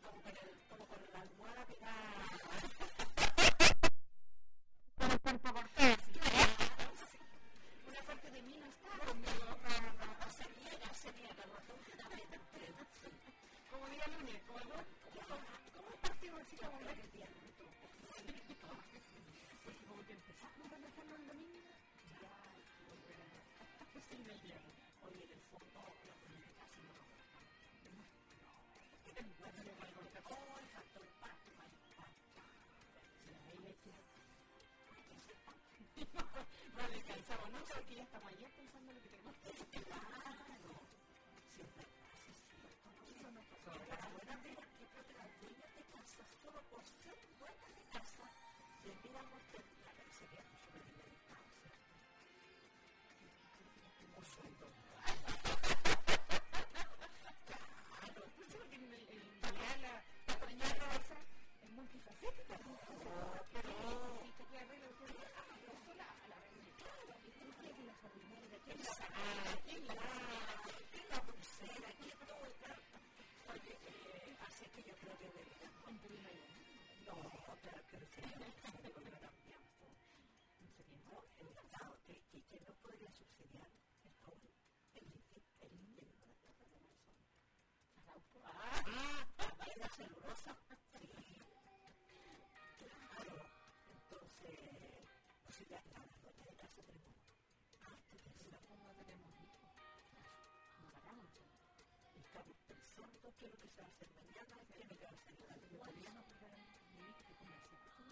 como con la almohada pegada. Cuerpo cortés. Una parte de mí no está conmigo. Se niega, como diga Núñez, como partido así como la que tiene. Porque como que empezamos a dejarlo el domingo, ya, pues en el día. Oye, en el fondo, la política casi no. El factor pacto, no descansamos, no, porque ya estamos ayer pensando en lo que tenemos que hacer. Claro. Sí, es verdad, sí, es cierto. Eso no pasó. Las buenas de las dueñas de casa, solo por ser dueñas de casa, debiéramos terminar el cerebro sobre el mercado, ¿cierto? Un sueldo. Claro, por eso que en realidad la dueña de casa es multifacética, pero necesita que arregle el problema. Sola a la vez. Y la jardinera, ¿quién la saca? ¿Quién la pulsera? ¿Quién todo el campo? Oye, así que yo creo que debería. No, pero sería un gran tiempo. El Estado que no podría subsidiar el pobre, el dinero de la persona. La celulosa. Claro. Entonces, pues ya está, la dueña de casa tenemos. No tenemos hijos. No pagamos. Estamos pensando qué es lo que se va a hacer mañana, qué es lo que va a hacer el año. Todavía no viviste que conversar con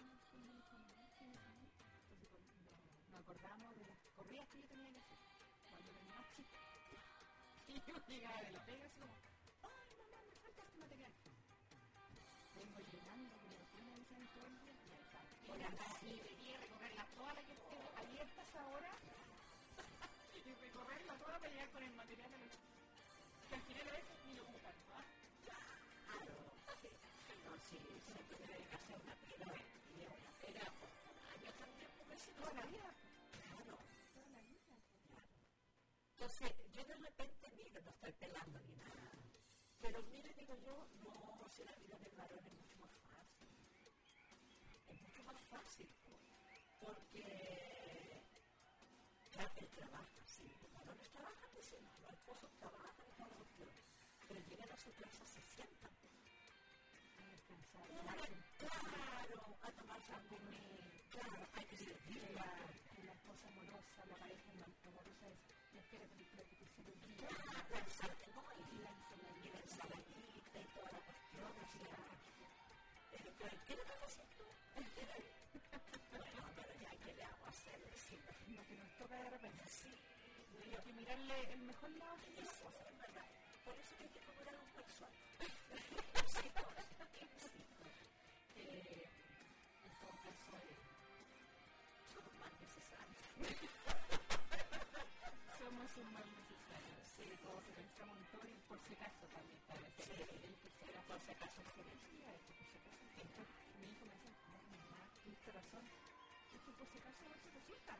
nos acordamos de las corridas que yo tenía que hacer cuando era más chica. Y yo llegaba de la pega así como, ¡ay, mamá, me falta este material! Vengo llenando con la tienda de San Antonio y al parque. Y venía a recorrerla toda la que esté abiertas ahora y recorrerla toda para llegar con el material a los que al final a veces ni lo ocuparon. Claro. No, sí, se tiene que hacer una pega y una pega por años también, porque si toda la vida. Claro. Toda la vida. Claro. Entonces, yo de repente, mire, no estoy pelando ni nada. Pero mire, digo yo, no, si la vida del varón es mucho más fácil. Es mucho más fácil. Porque, claro, él trabaja, sí. Los varones trabajan, pues sí, los esposos trabajan, pero llegan a su casa, se sientan. Claro, a tomarse a comer, claro, hay que servirla. La esposa amorosa, la pareja amorosa es la espera película que te sirve el día. La ensaladita, ¿no? Y la ensaladita y toda la cuestión, así pero ¿qué le estás haciendo? Bueno, pero ya, ¿qué le hago a hacer? Sí, lo que nos toca de repente, sí. Y hay que mirarle el mejor lado a las cosas, ¿verdad? Por eso que hay que procurar un personal. En todo caso, somos más necesarios. Somos un mal necesario. Sí, todos pensamos en todo y por si acaso también. Por si acaso se decía esto, por si acaso. Mi hijo me decía, mamá, tuviste razón. Esto por si acaso no se resulta.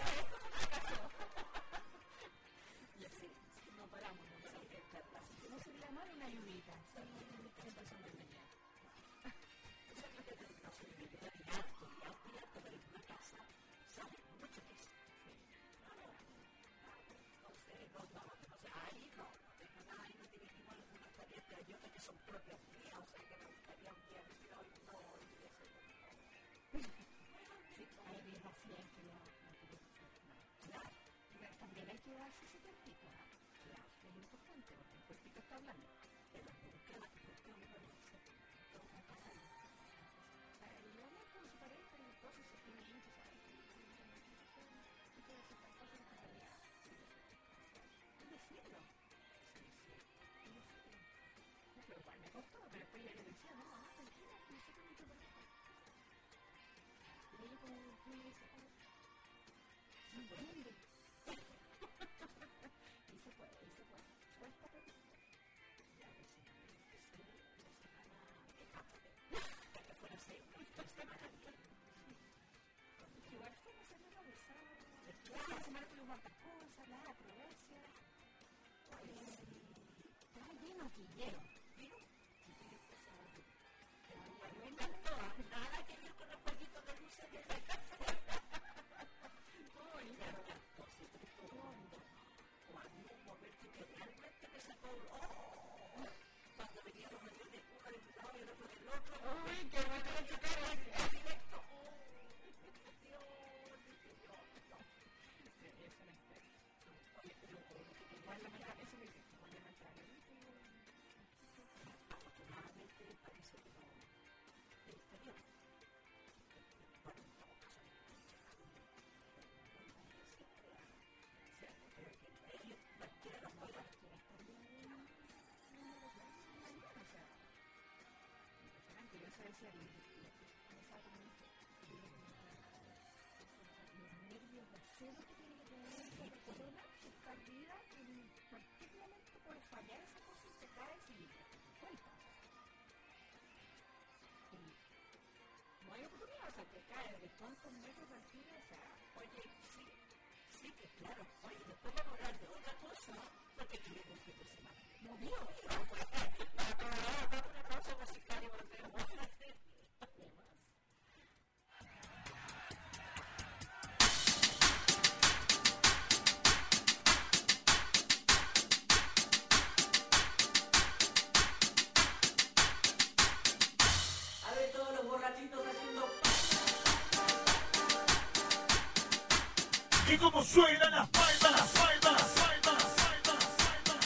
Y así, no paramos, no sé qué es verdad. Así que no sería mal una ayudita. Siempre son bienvenidas. No se debe quedar y harto, pero en una casa sale mucho que sí. Entonces, nos vamos, no sé, ahí no tengo nada y no dirigimos algunas tareas de ayuda que son propias mías, o sea, que me gustaría un día decir, hoy no, hoy eso no. Sí, hay días así en que no queremos hacer nada. Claro. Pero también hay que darse ese tiempito, ¿no? Claro, es importante porque el cuerpito está hablando. Pero nunca uno lo dice. El hombre con su pareja y entonces se tiene hijos, ¿sabes? Y todo eso está cosas en realidad. Es decirlo. Sí, es cierto. Es decirlo. No, pero igual me costó, pero después ya le decía, no, tranquila, no sé cómo te parece. Y ella como me dice, se entiende. Y se puede. Cuesta, pero Ya que fuera así, igual fue una semana pesada. Una semana que hubo hartas cosas, la Croacia. Estaba lleno de quillero. Cuando venían los aviones, uno de un lado y el otro del otro. ¡Uy, qué bueno que chocaron! Directo. Oye, pero igual la manera, eso me dice, igual la manera. Afortunadamente parece que no está bien. Bueno, en todo caso, pero que él cualquiera lo pueda. Impresionante, yo eso decía, los nervios de acero que tiene que tener esa persona está vida en cualquier momento por fallar esa cosa y te caes y suelta. No hay oportunidad, o sea, te caes de cuántos metros de altura, o sea, Oye, sí, que claro. Oye, después vamos a hablar de otra cosa, porque tuvimos un fin de semana. movió. Una pausa musical y volvemos. A ver todos los borrachitos haciendo... Y como suenan las palmas, las palmas, las palmas, las palmas, las palmas.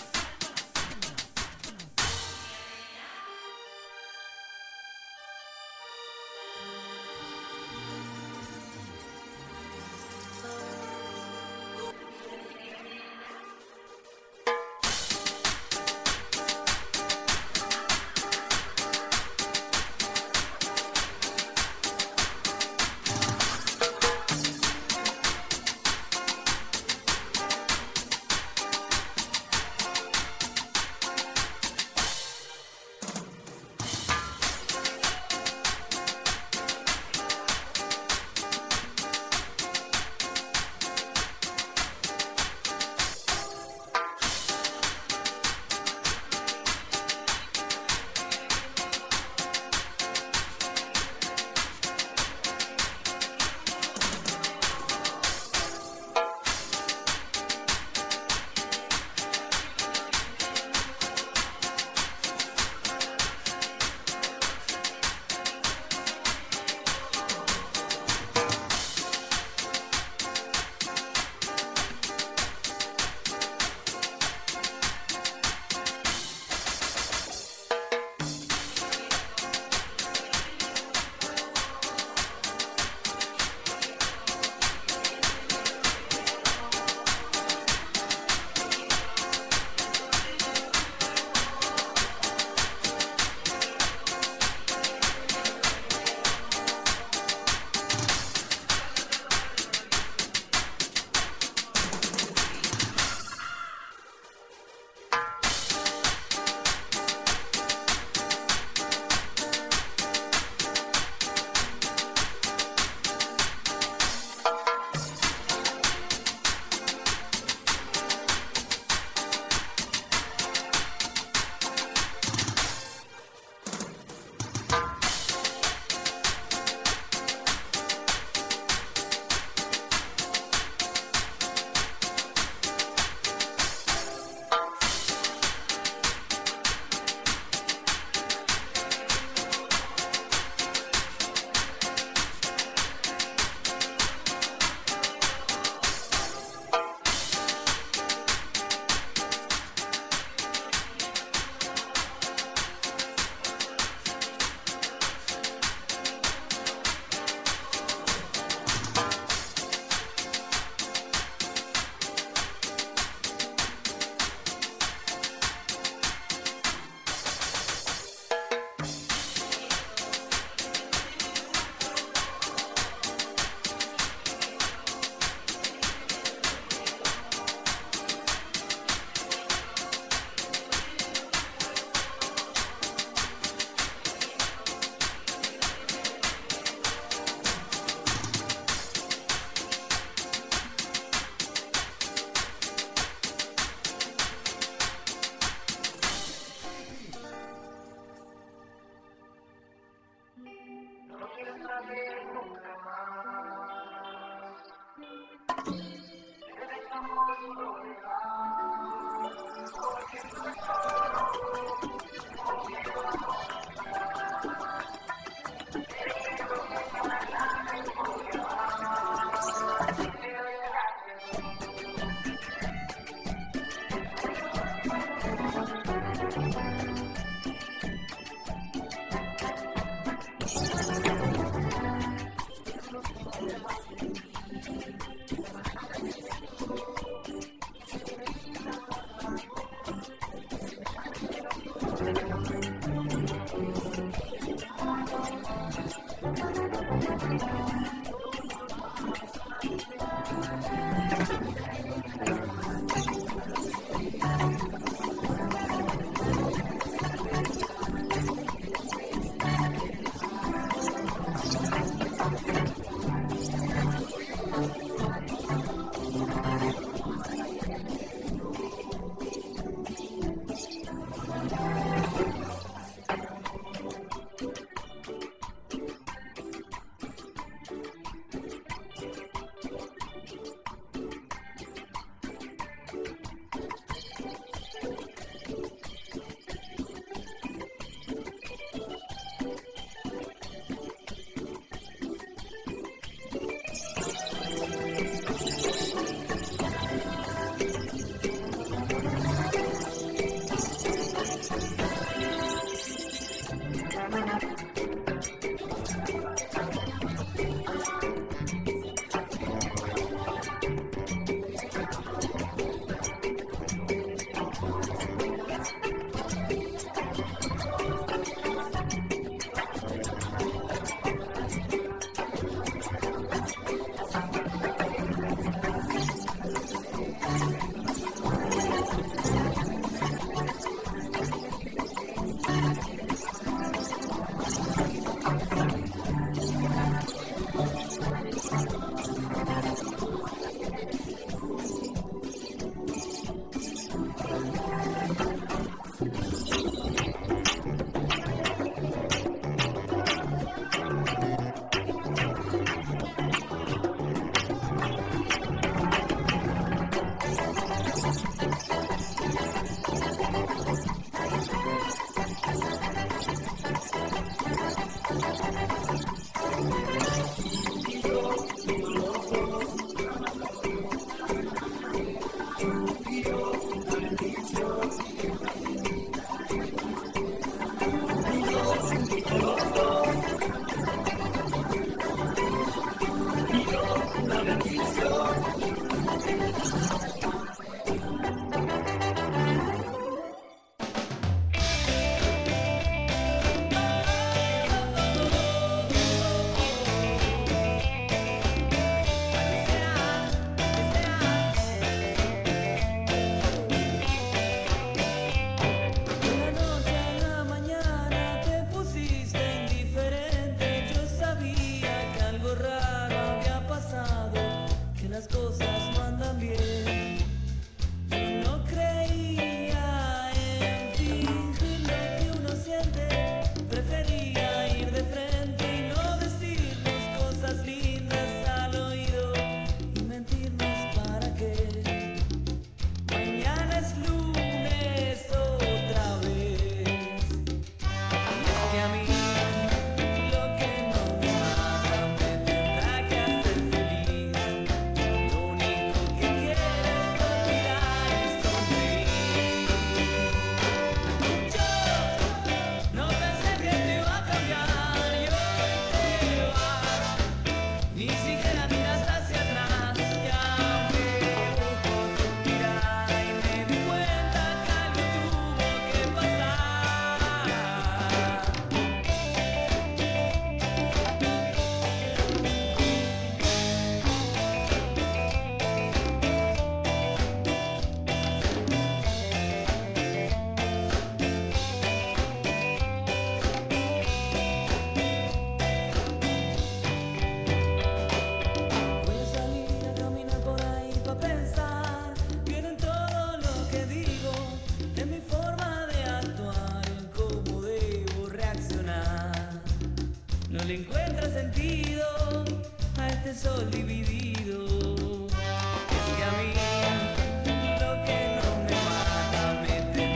sol dividido. Es que a mí lo que no me mata me tendrá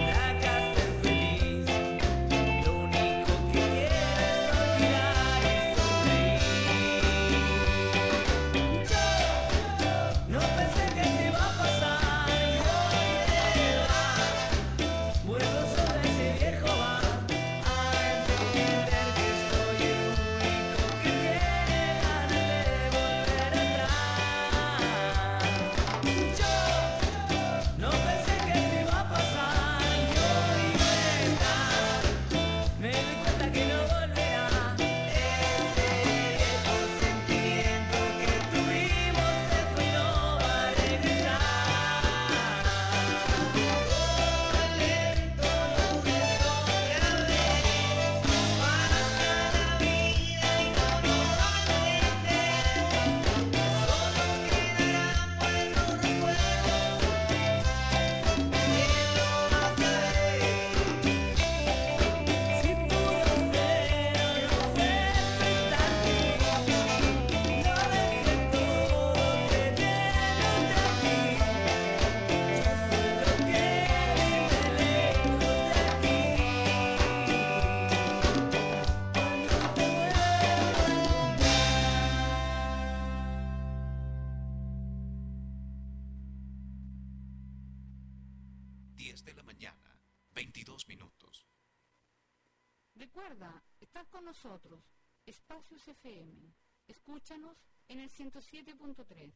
Recuerda, estás con nosotros, Espacios FM. Escúchanos en el 107.3.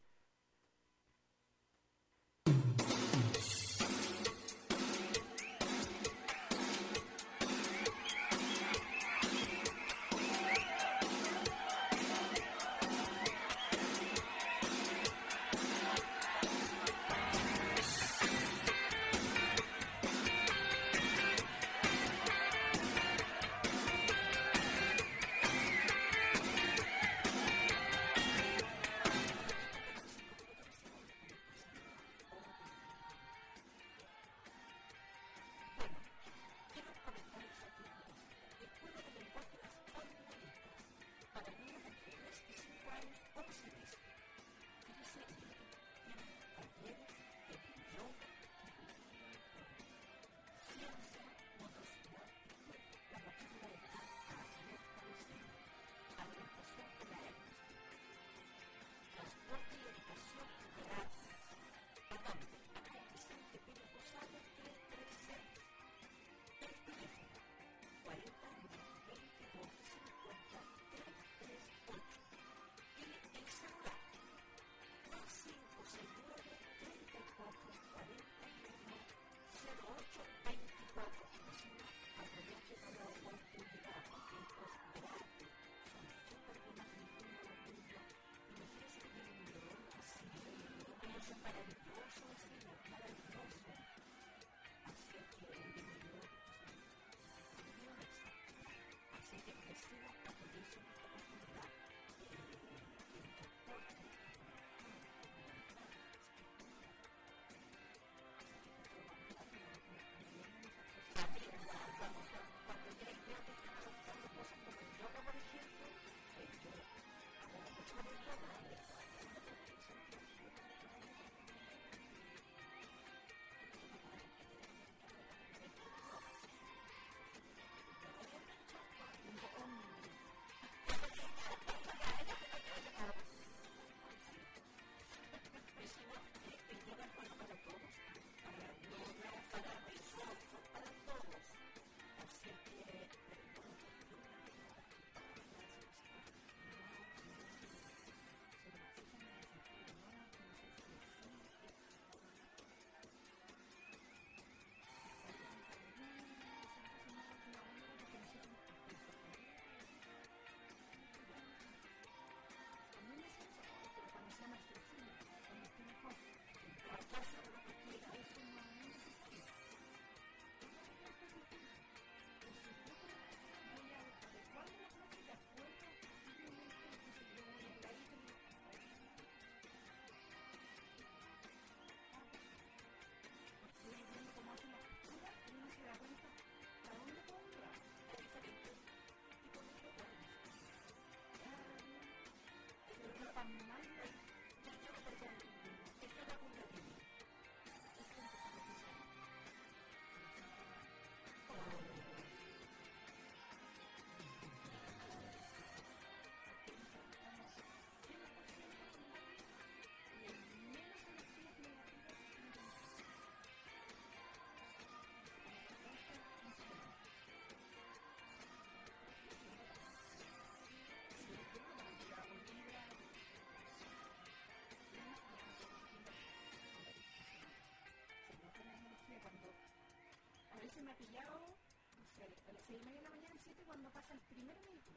Me ha pillado, no sé, a las 6:30 de la mañana, 7, cuando pasa el primer vehículo.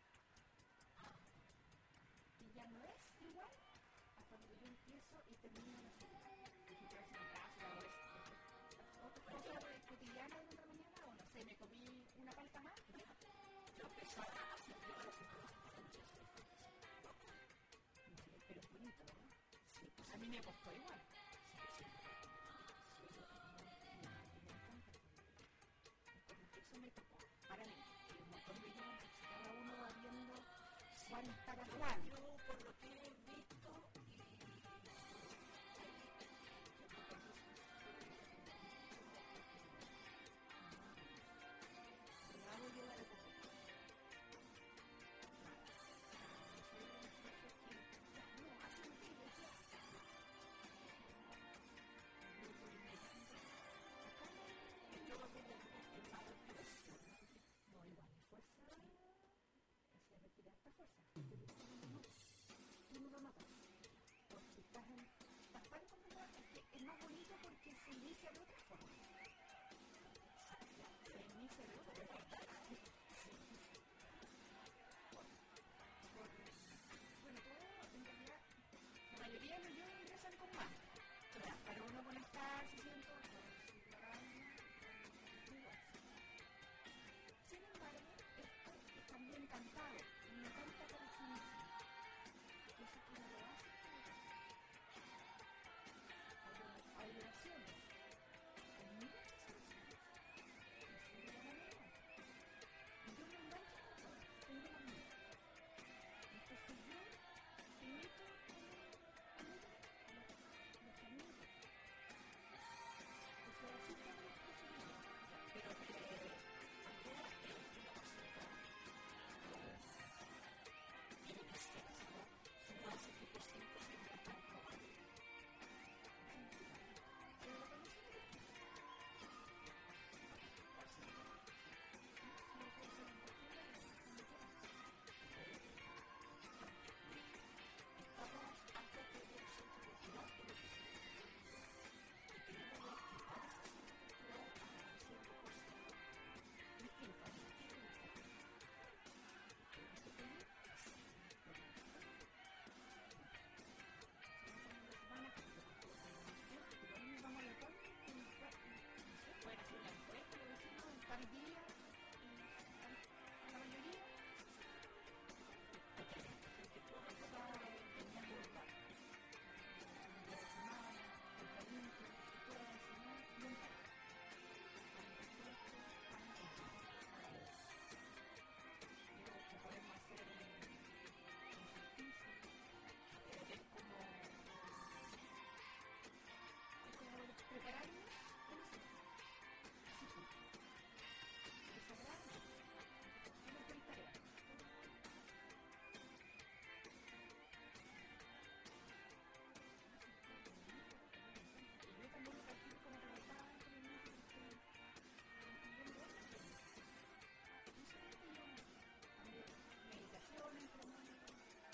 Y ya no es igual a cuando yo empiezo y termino la serie. Visitarse mi casa o otra cosa cotidiana de otra mañana, o no sé, me comí una palta más. Yo empezaba a hacer los pero es bonito, ¿no? Sí, pues a mí me costó igual. Me tocó para mí, un montón de días, cada uno va viendo cuál es para cuál. Yo, por lo que he visto, hago yo la recuperación. No, igual, se inicia de otra forma. Se inicia de otra forma. Bueno, todo en realidad, la mayoría de los yoga ingresan con más. Para uno conectarse, siento, con su alma, igual. Sin embargo, esto es también cantado, no canta para sí mismo. Eso es como lo hace. Hay oraciones, hay muchas oraciones, no solo la manera. Y yo me engancho con todas, tengo las mías. Entonces yo imito los caminos. O sea, así como los preferidos. Pero ahora la música tiene que ser, ¿no? Si no hace que te sientes en la tanto mal. Pero la canción es Estamos antes de un centro cultural que lo que se y queremos reactivar ese centro cultural haciendo cosas distintas, distintas. Eso también pueden hacer una encuesta, lo decimos, en tal día, a la mayoría, prepararnos con eso. Así fue. Desagradarnos. Tiene que ir tarea. Y yo también lo practico como trabajaba en el mundo porque entendiendo otras cosas. No solamente yo, también meditación, entrenamiento.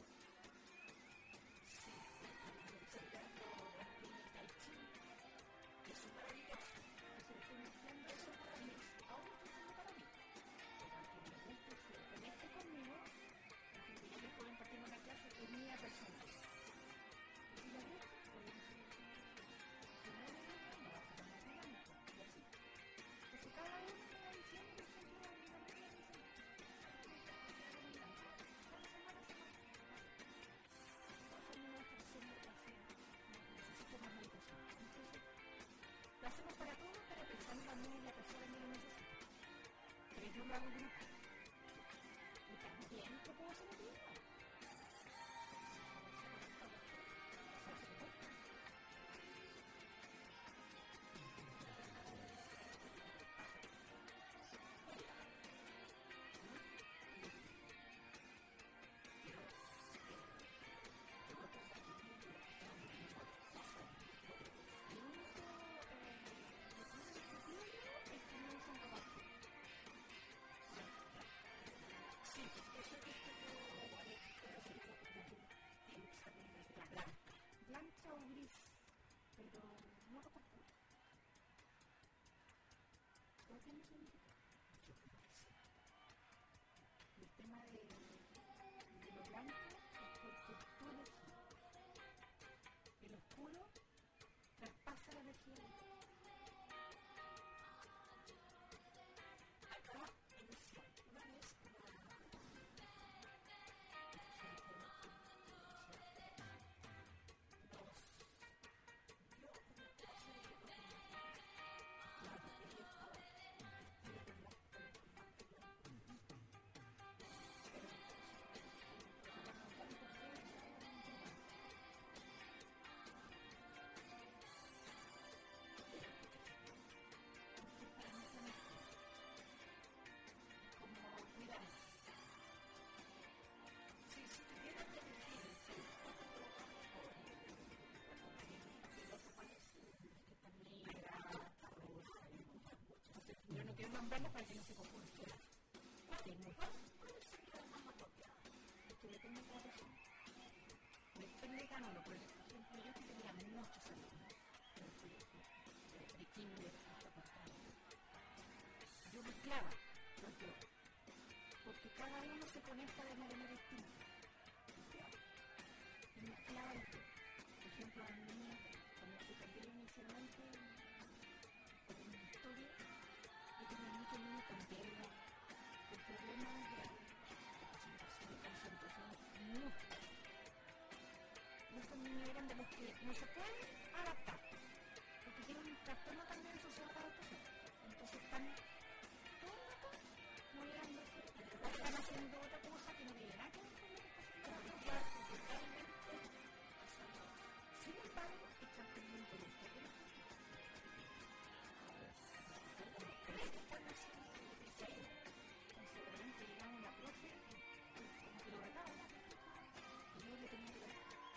sí, enseñando Tai Chi. Es maravilloso. Eso lo estoy mezclando eso para mí. Ahora lo estoy haciendo para mí. Pero aunque me guste se conecte conmigo, porque yo les puedo impartir una clase que es mía personal. Y si les gusta, podemos seguir haciendo eso. Si no les gusta, no va a ser más dinámico. Y así. Entonces cada uno me va diciendo, por ejemplo, a mi mamá me dice, cada semana se va. Todas las nuevas meditación. Necesito más meditación. Entonces, lo hacemos para todos, pero pensando también en la persona que lo necesita. Pero yo lo hago grupo. Y también te puedo hacer individual. Sí, eso es Blanca o gris, pero no ropa oscura. ¿Todo tiene significado? El tema de lo blanco es porque tú elegís. El oscuro traspasa la energía del otro. acá inicia una vez quiero nombrarlas para que no se confundan. Es que depende de cada persona. Depende de cada uno. Por ejemplo, yo que tenía muchos alumnos en el colegio, yo mezclaba los dos, porque cada uno se conecta de manera distinta. Y mezclaba los dos. Por ejemplo, a mí, cuando se cambió inicialmente en mi historia, yo tenía mucho miedo cambiarla por problemas de concentración, muchos. Y estos niños eran de los que no se pueden adaptar, porque tienen un trastorno también social adaptación. Entonces están todo el rato moviéndose, están haciendo otra cosa que no tiene nada que ver con lo que está haciendo. Sin embargo, están pendientes de esto. Creen que están haciendo lo que sea. Entonces, de repente llegaba una profe como que lo retaba, y yo le tenía que dar.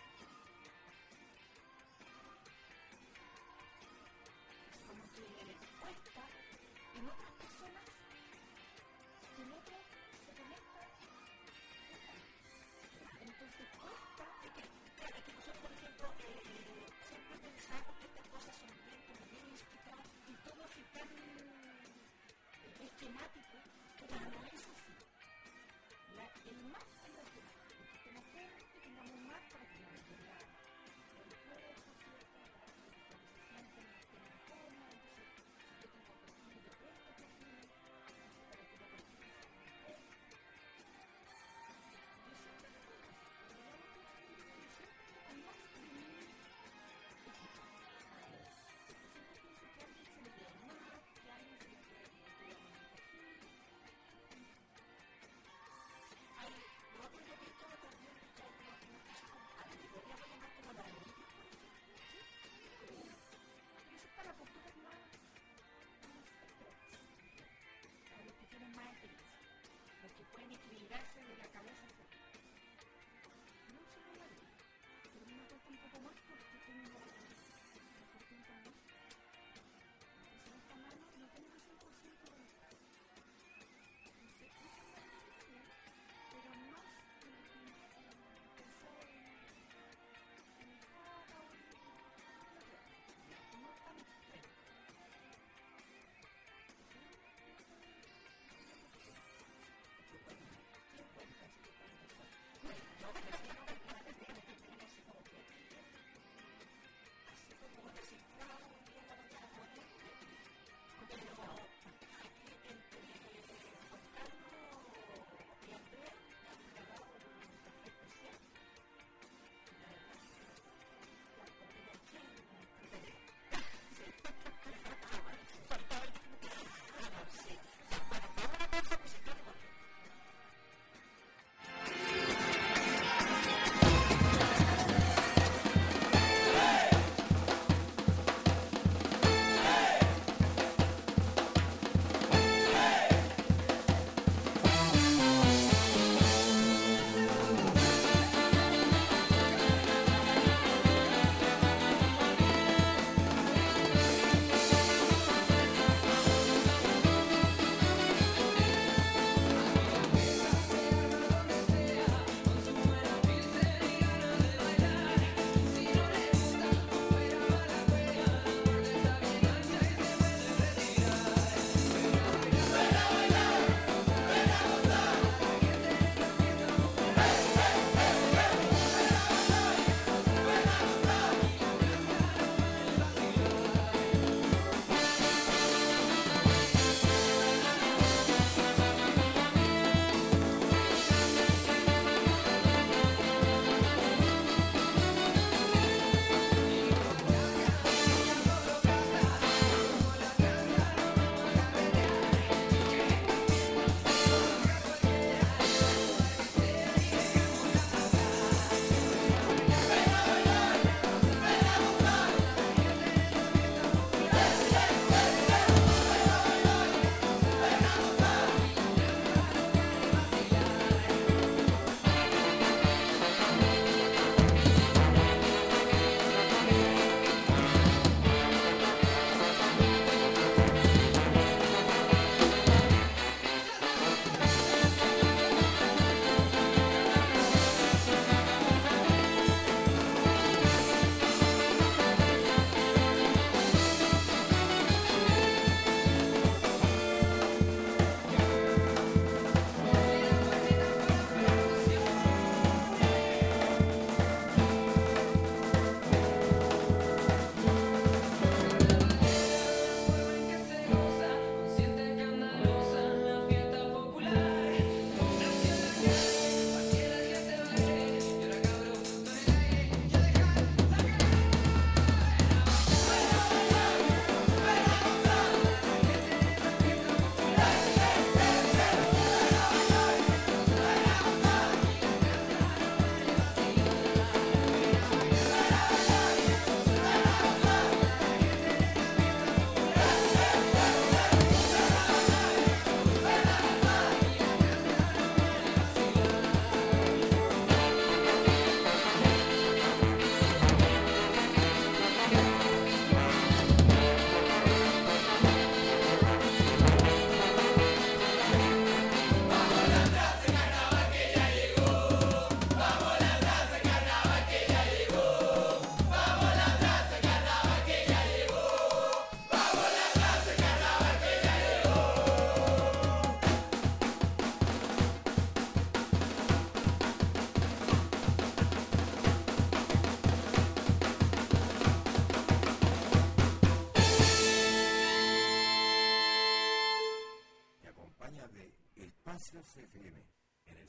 Como que les cuesta en otras personas que el otro se conecta. Entonces cuesta Claro, que nosotros, por ejemplo, siempre pensamos que estas cosas son bien, como bien explicadas y todo así tan esquemático, pero no es así. El más es lo esquemático, que estemos claros, que tengamos más para que nos entienda el cuerpo, ¿cierto? Para que se sienten de una forma, entonces si yo tengo perfil de este perfil, para que la persona se entienda. Yo siempre recuerdo eso, cuando yo hago cosas de televisión, hay más de mi equipo. Porque siempre pienso que a alguien se le queda más, que a alguien se le queda más perfil. yo creo que esto también es como podríamos llamar como la ley. Eso es para posturas más expertas, para los que tienen más experiencia, los que pueden equilibrarse de la cabeza hacia arriba. No solo la ley, pero a mí me cuesta un poco más porque tengo la cuestión también. Entonces en esta mano no tengo el 100% de las cosas. Entonces esa es la ley también, pero más pensar en el java o no tan extremo.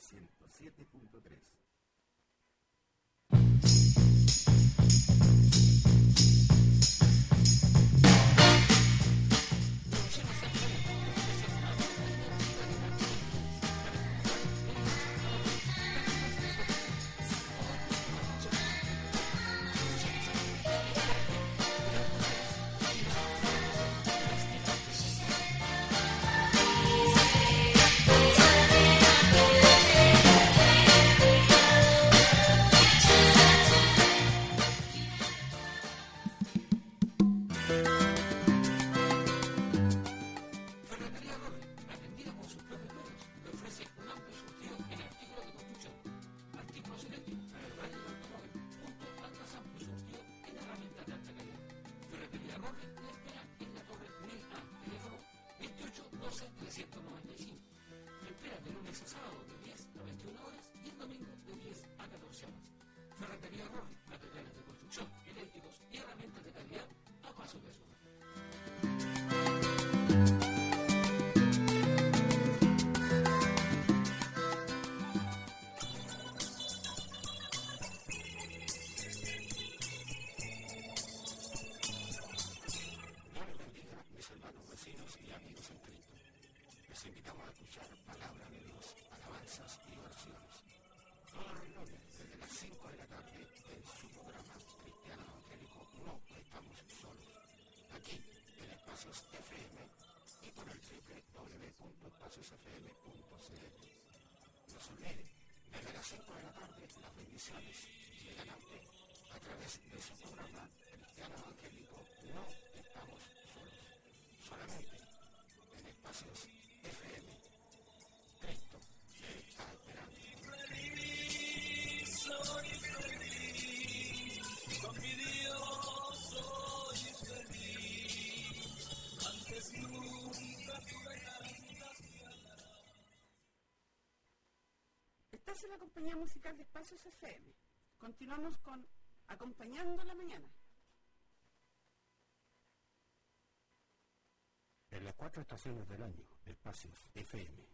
107.3. Estás en la compañía musical de Espacios FM. Continuamos con Acompañando la Mañana. En las 4 estaciones del año, Espacios FM.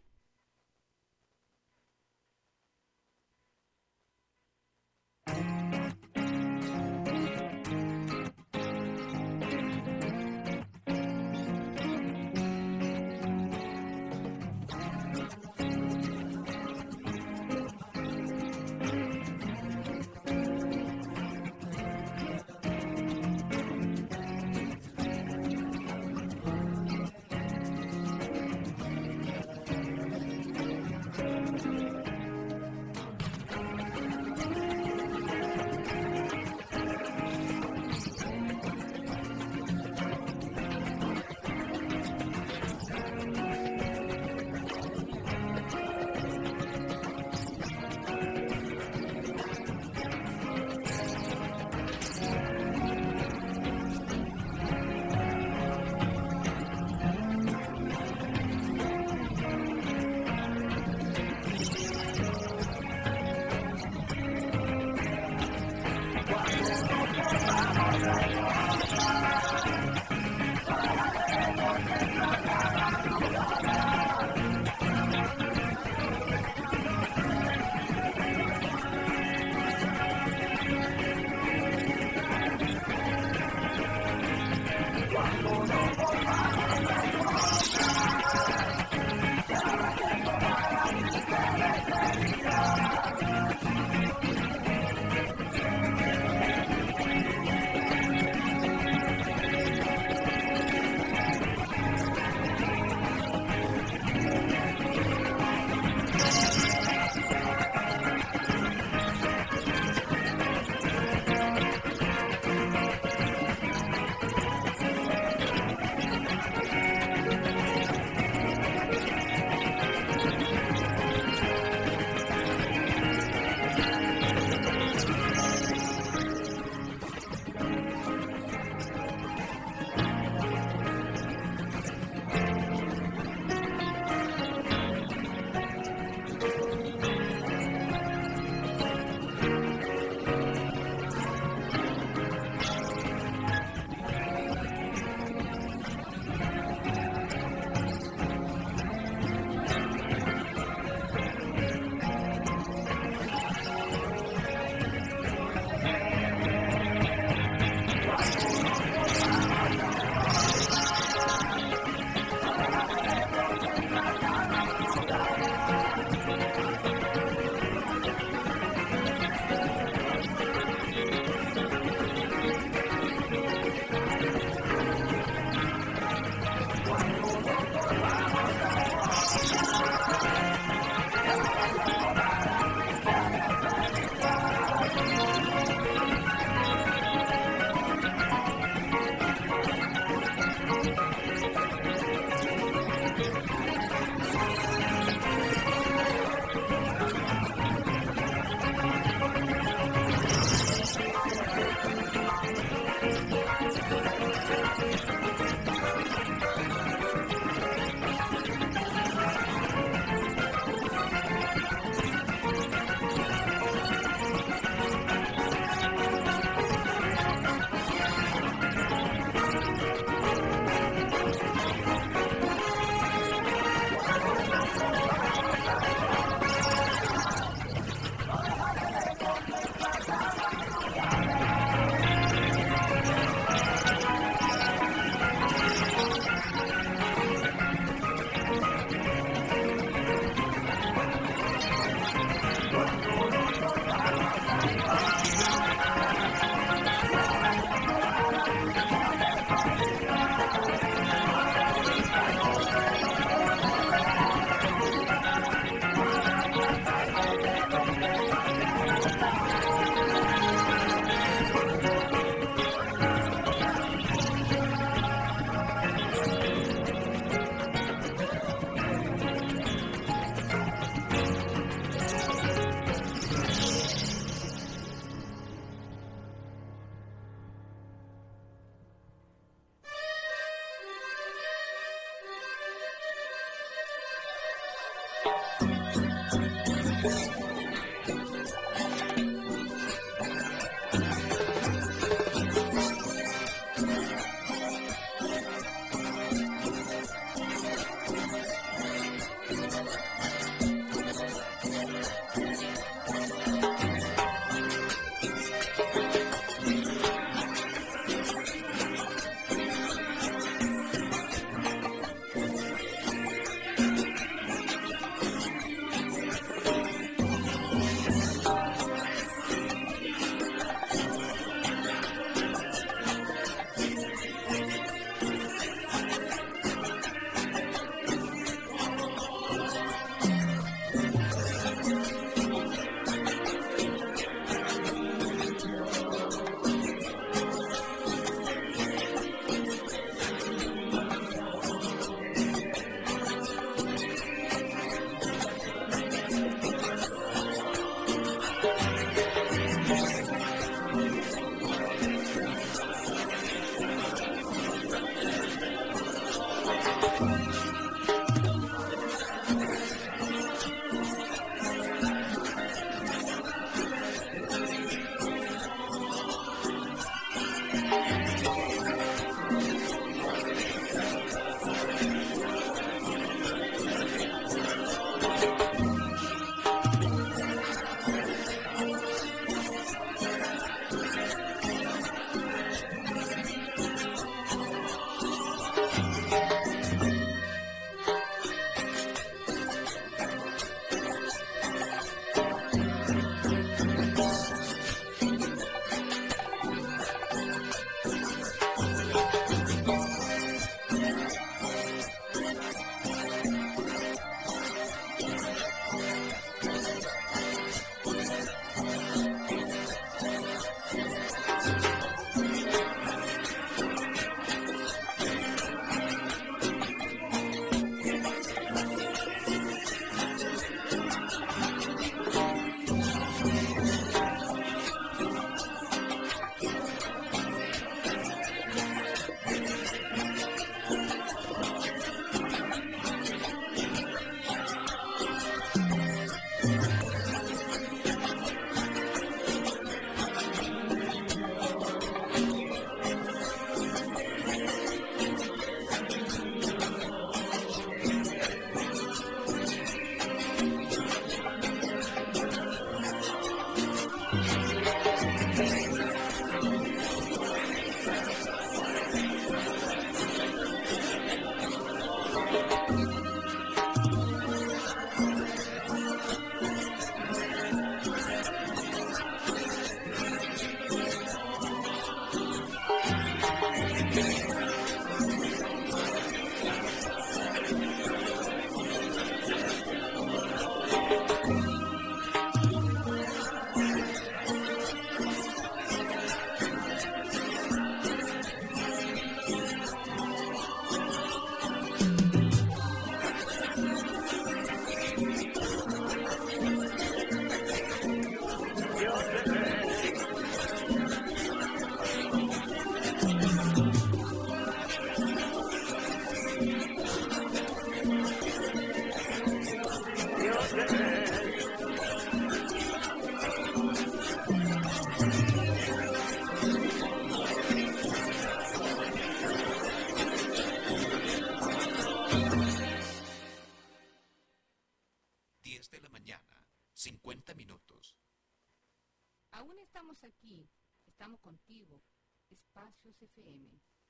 Aún estamos aquí, estamos contigo. Espacios FM.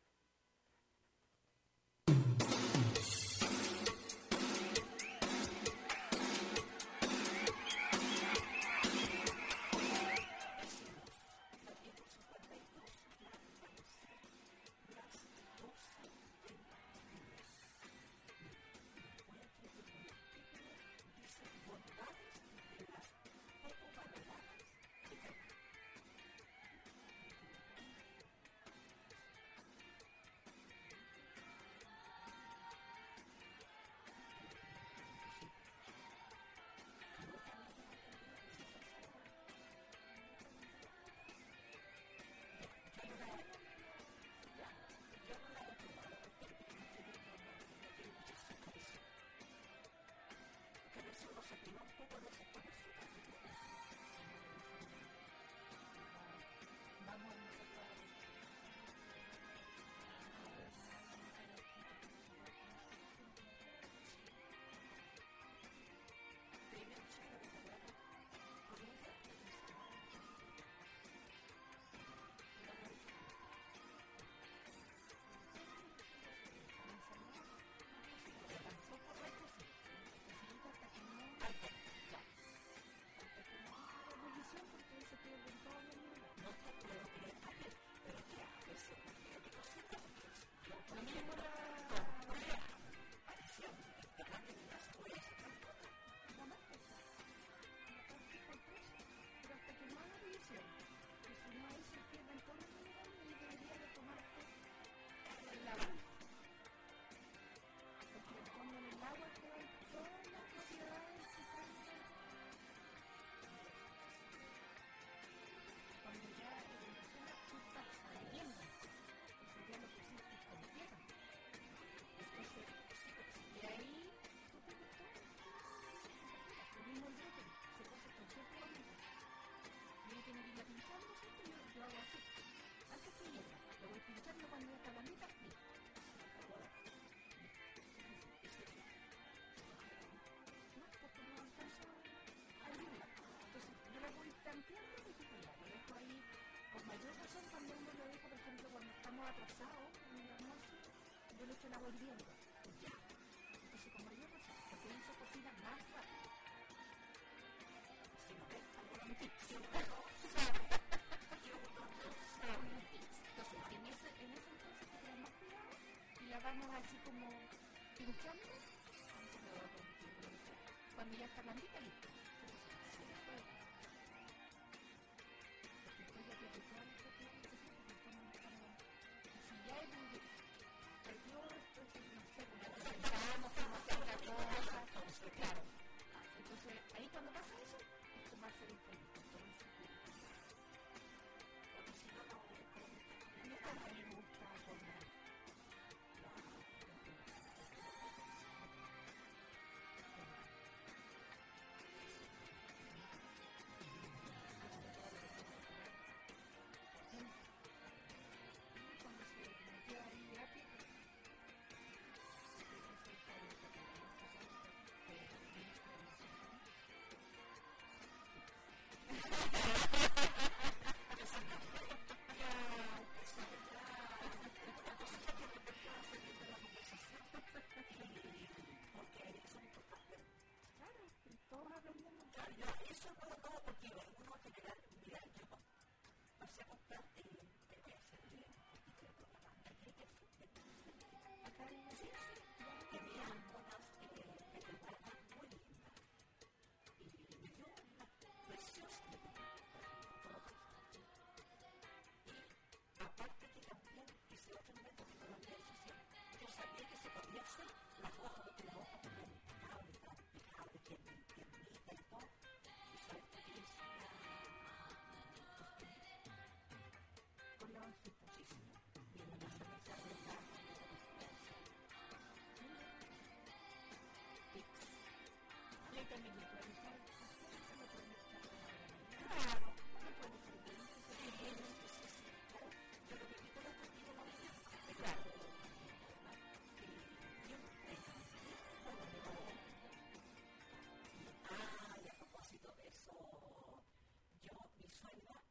Atrasado en el almuerzo, yo le echo el agua hirviendo. Ya. Entonces, con mayor razón, porque él se cocina más rápido. Si no ves, ahora un tip. Si no ves, entonces, en ese entonces, te quedas más cuidado y la vamos así como pinchando. Cuando ya está blandita, listo. Claro. Entonces, ahí cuando pasa eso, es tomarse el polito. Porque si no, no me gusta comer. Cuando se metió ahí rápido, todos aprendiendo. Eso no lo puedo porque uno general, mira, yo pasé a comprar el acá en la ciencia, tenía unas pequeñas muy lindas y me dio una preciosa y aparte que también ese otro momento que no lo había hecho siempre, yo sabía que se podía hacer las hojas de la hoja con el picable, que piernita y todo, y sabes que es con la hojita, sí, y en la cerveza de la y ahí también le pueden echar, claro, le pueden echar yo lo que quito es que no me gusta, claro. Y a propósito de eso, mi suegra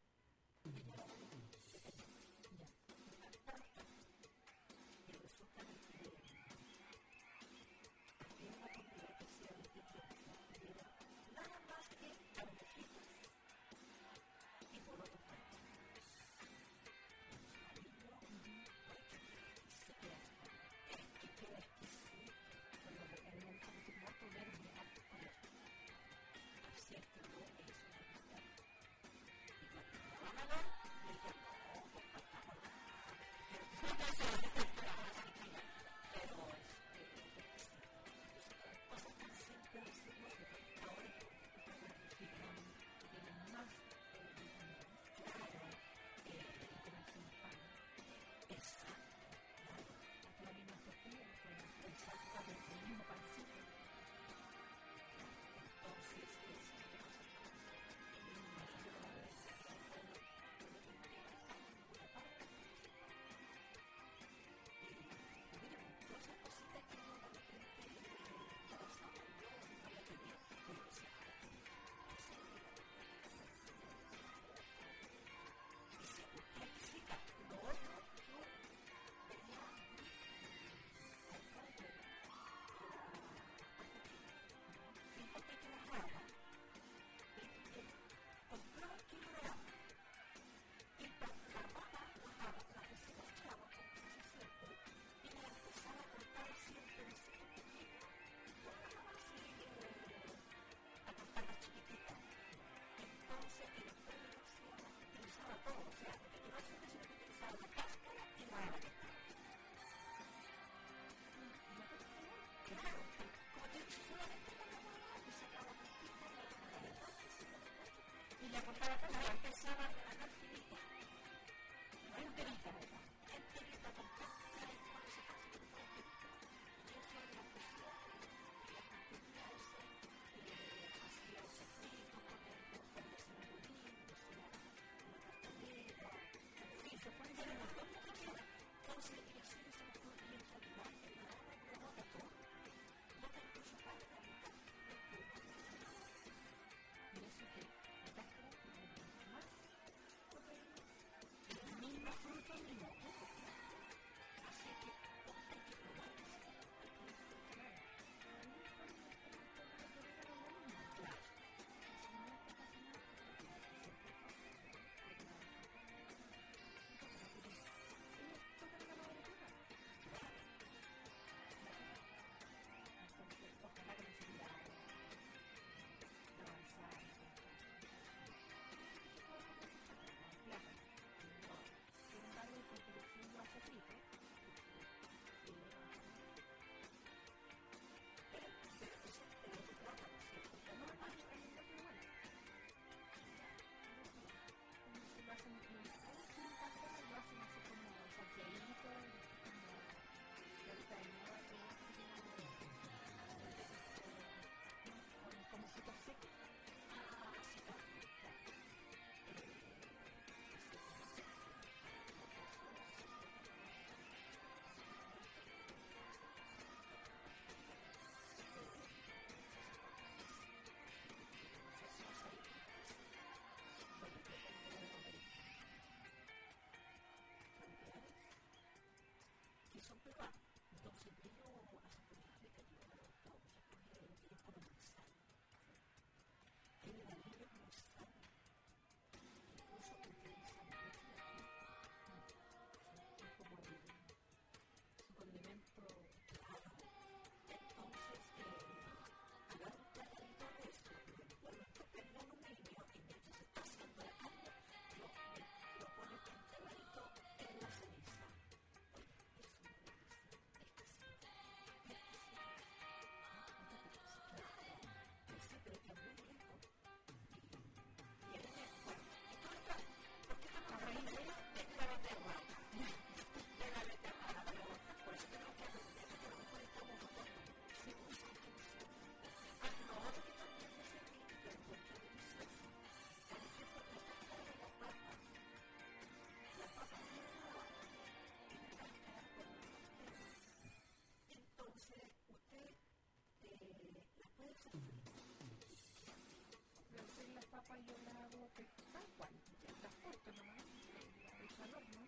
papa yo la hago tal cual, el transporte nomás, el salón, ¿no?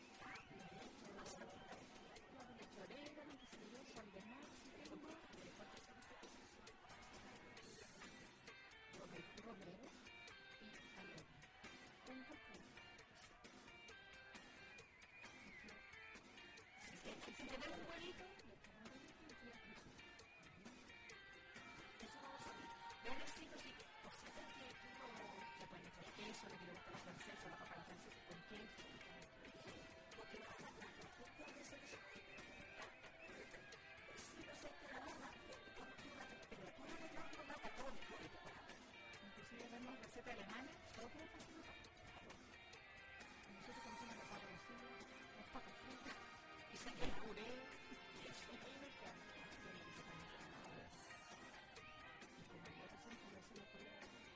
Le echo orégano, que se yo, sal de mar, si tengo, romero y alero. Un poco. Si tenemos un huevito, le echamos un huevito y le echamos queso. Eso vamos a ver. Vean el sitio, sí, por cierto que le pueden echar queso, le quiero gustar la francesa, la papa francesa con queso. Porque la recetas alemanas, todo puede facilitar. Nosotros conocemos la papa cocida, las papas fritas, y se el puré, y eso es lo que hace la receta nacional. Y como ya pasamos por decirlo por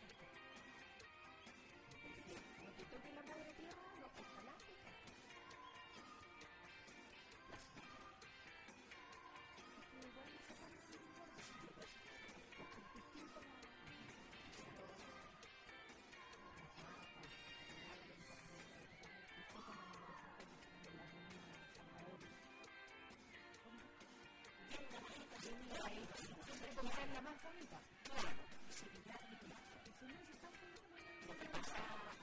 lo que toque la madre tierra, lo que está la rica. Igual esa parte no importa, porque es distinto a siempre comprar la más bonita. Claro, si no, se está lo que pasa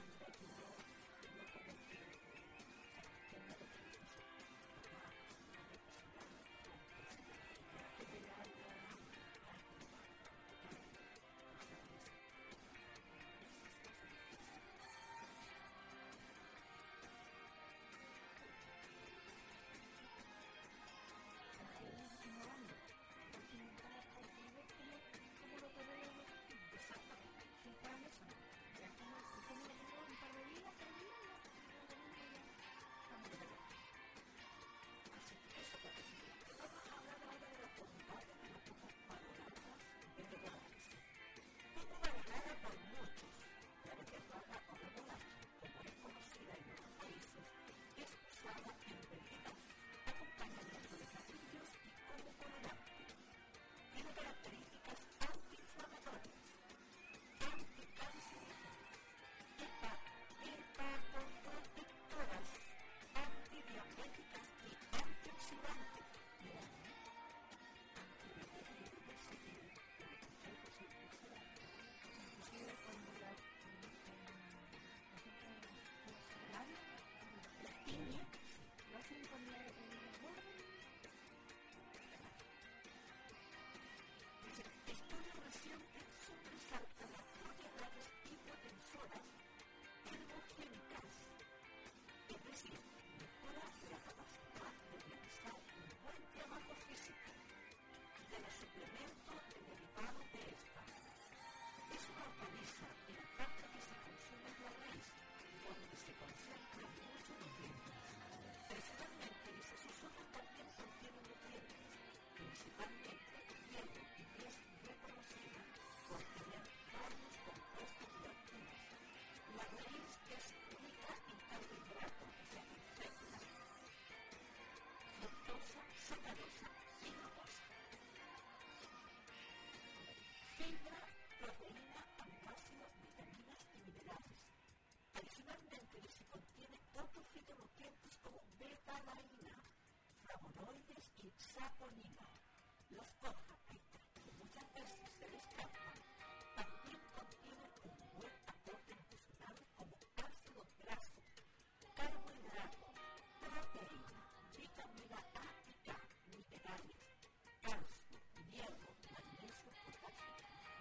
saponina. Los hojas que muchas veces se descartan también contienen un buen aporte nutricional como ácidos grasos, carbohidratos, proteína, vitamina A y K, minerales, calcio, hierro, magnesio, potasio.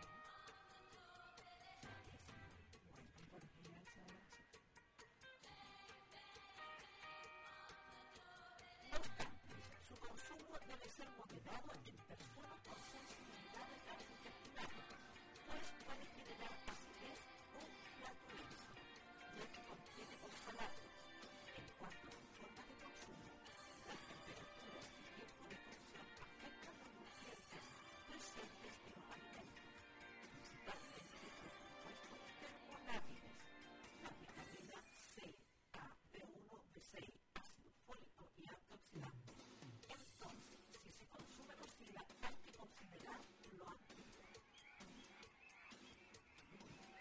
No obstante, su consumo debe ser moderado en personas con sensibilidades gastrointestinales, pues puede generar acidez o flatulencia, ya que contiene oxalatos. En cuanto a su forma de consumo, las temperaturas y tiempo de cocción afectan los nutrientes presentes en los alimentos, principalmente los compuestos termolábiles, la vitamina C, A, B1, B6, ácido fólico y antioxidantes. Entonces, si se consume cocina, hay que considerar lo anterior.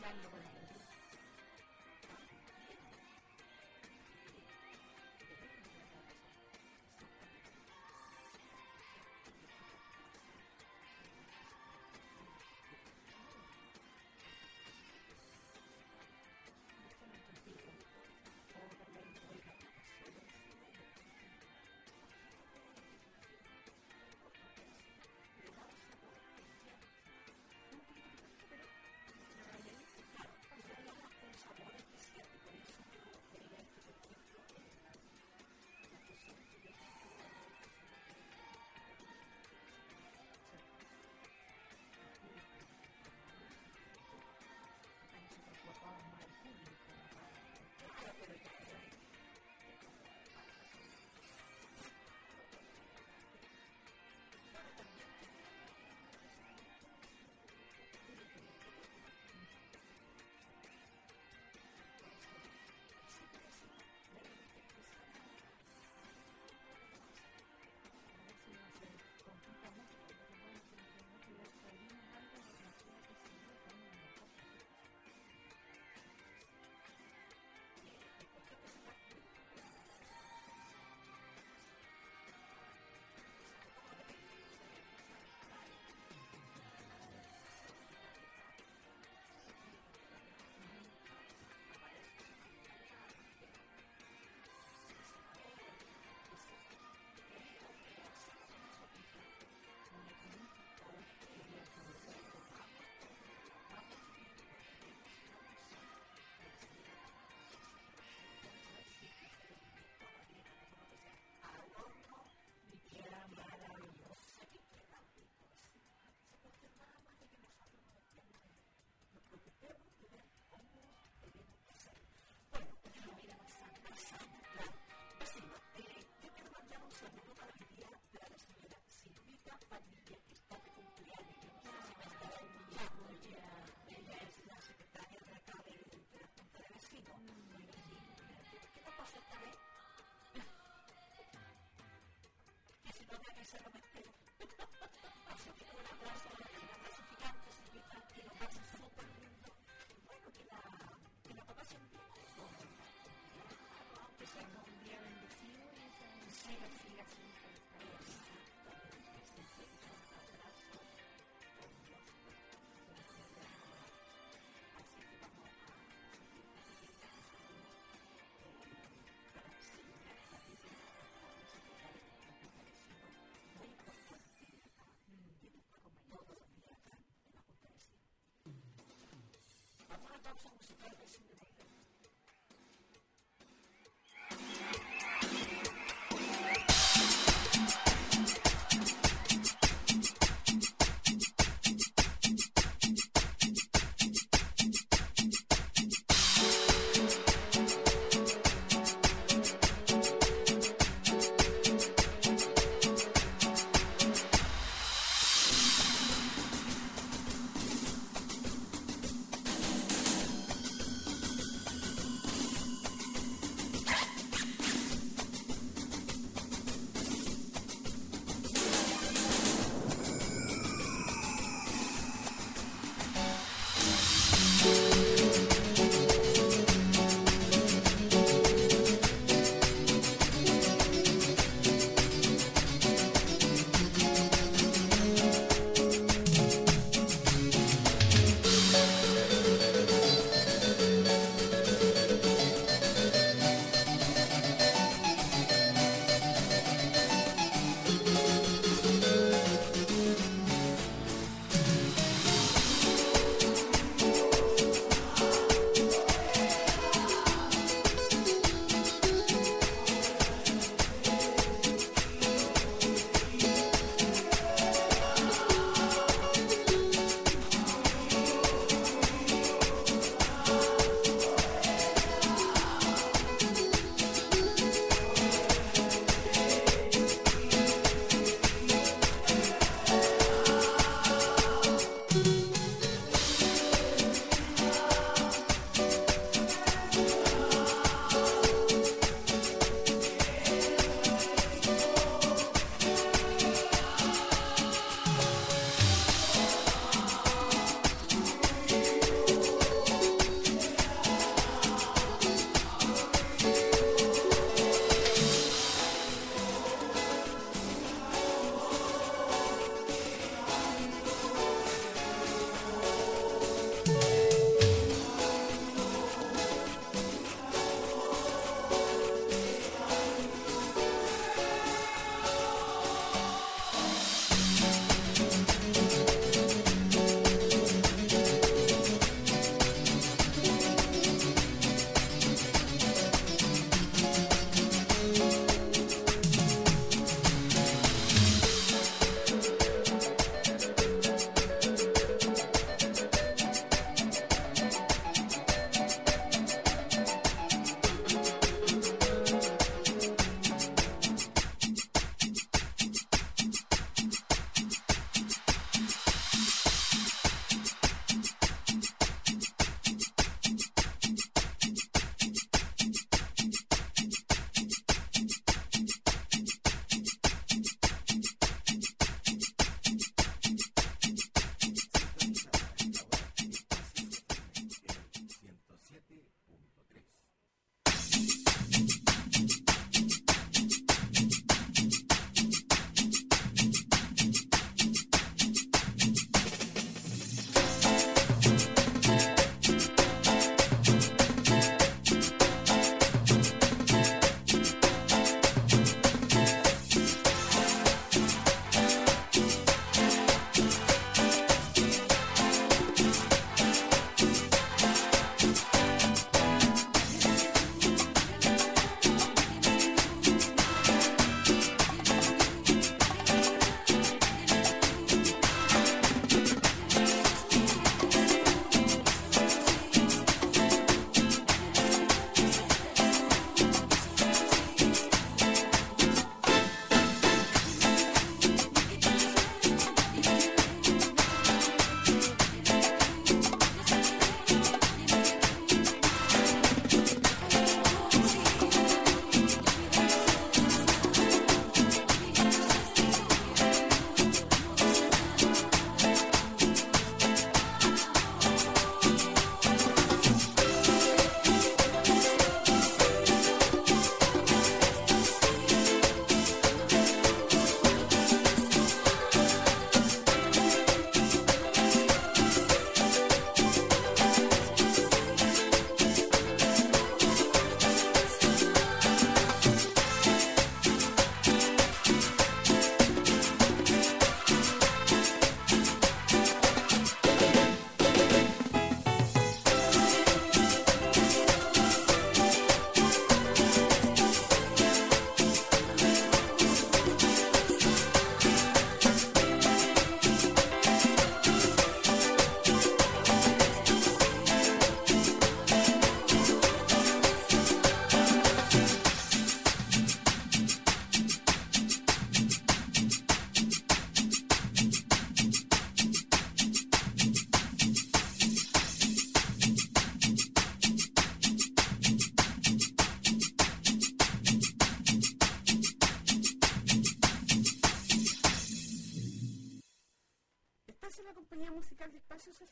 buscarlo por ahí.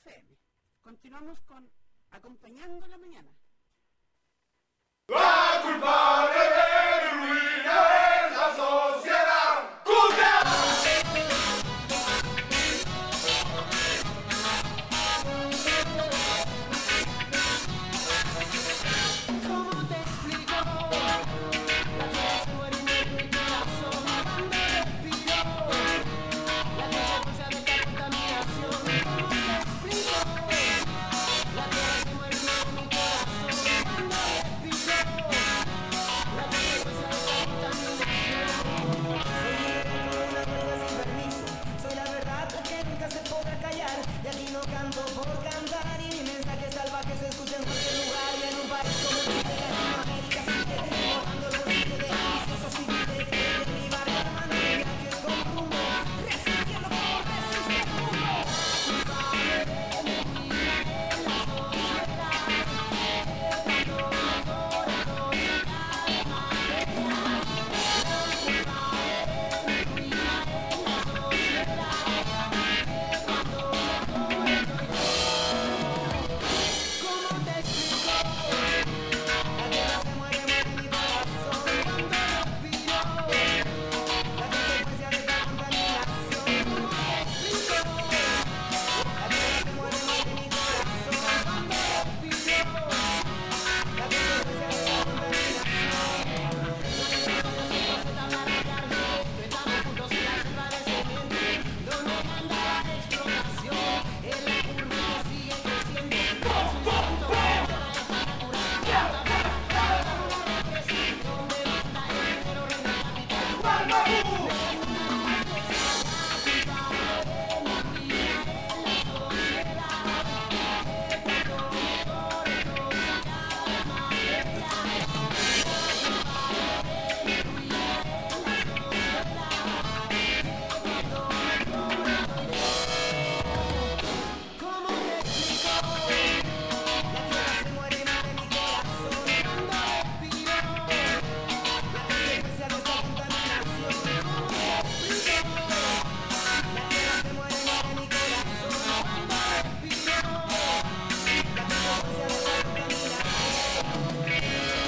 FM. Continuamos con Acompañando la Mañana. La culpable de mi ruina es la sociedad. ¡Cumbia! ¿Cómo te explico? La vida se muere en mi corazón cuando respiro. La consecuencia de esta contaminación. ¿Cómo te explico? La vida se muere en mi corazón cuando respiro. La consecuencia de esta contaminación. Soy una cuerda sin permiso. Soy la verdad que nunca se podrá callar. Y aquí no canto por cantar. Y mi mensaje salvaje se escucha en cualquier lugar. Y en un país como el de Latinoamérica sigue borrando los sitios de ambiciosos civiles. De mi barrio hermano mi viaje con rumbo. Resistiendo por resistir el mundo. Culpable de mi vida en la sociedad. Cuando mejor a todos cada materia. Culpable de mi vida en la sociedad. Cuando mejor estoy yo. ¿Cómo te explico? La tierra se muere en mi corazón cuando respiro. La consecuencia de esta contaminación. ¿Cómo te explico? La tierra se muere en mi corazón cuando respiro. La consecuencia de esta contaminación. Estamos juntos en la selva de cemento, donde manda la explotación. En la curva sigue creciendo. ¿Cómo te explico? La tierra se muere en mi corazón cuando respiro. La consecuencia de esta contaminación. ¿Cómo te explico? La tierra se muere en mi corazón cuando respiro. La consecuencia de esta contaminación.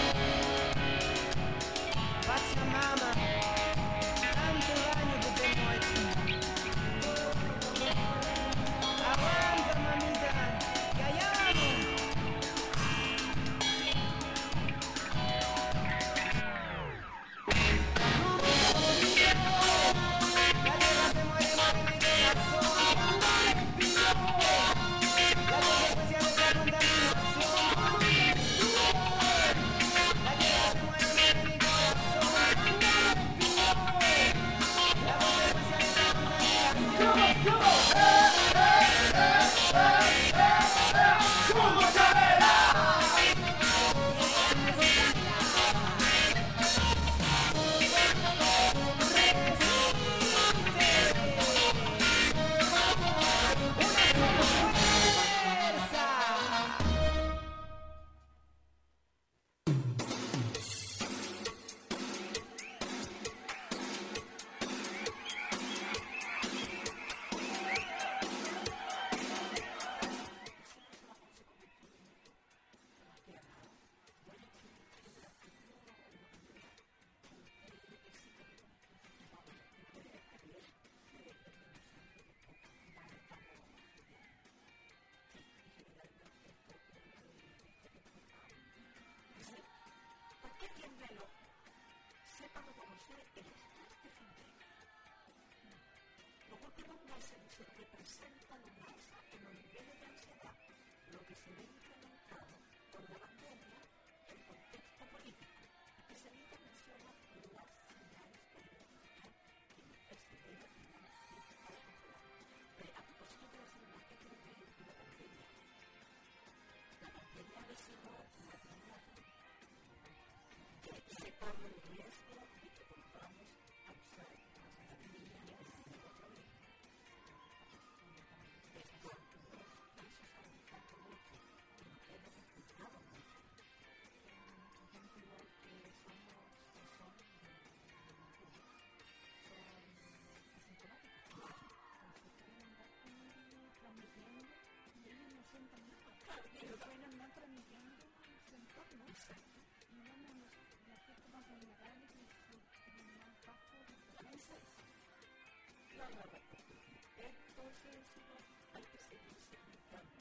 Pachamama, tanto daño que te hemos hecho. Aguanta, mamita, que allá vamos. ¿Cómo te explico? La tierra se muere en mi corazón cuando respiro. La consecuencia de esta contaminación. ¿Cómo te explico? La tierra se muere en mi corazón cuando respiro. La consecuencia de esta contaminación. ¿Cómo saberá? ¿Por qué tiembla el ojo? Sepa reconocer el estrés que siente. Los últimos meses se representan un alza en los niveles de ansiedad, lo que se ve incrementado por la pandemia, el contexto político, especialistas mencionan las señales periodísticas que investigan la pero a propósito de las señales que tiene que ver con la pandemia ha sido una señal que se corre el riesgo de que volvamos a usar las pandemias de otra vez. Esto los países han aumentado mucho y nos hemos enfrentado mucho. Por ejemplo, que son asintomáticos. Se tienen transmitiendo Exacto. Y vamos, la gente más vulnerable que tiene más bajo de la nueva cultura. Entonces, hay que seguir segmentando.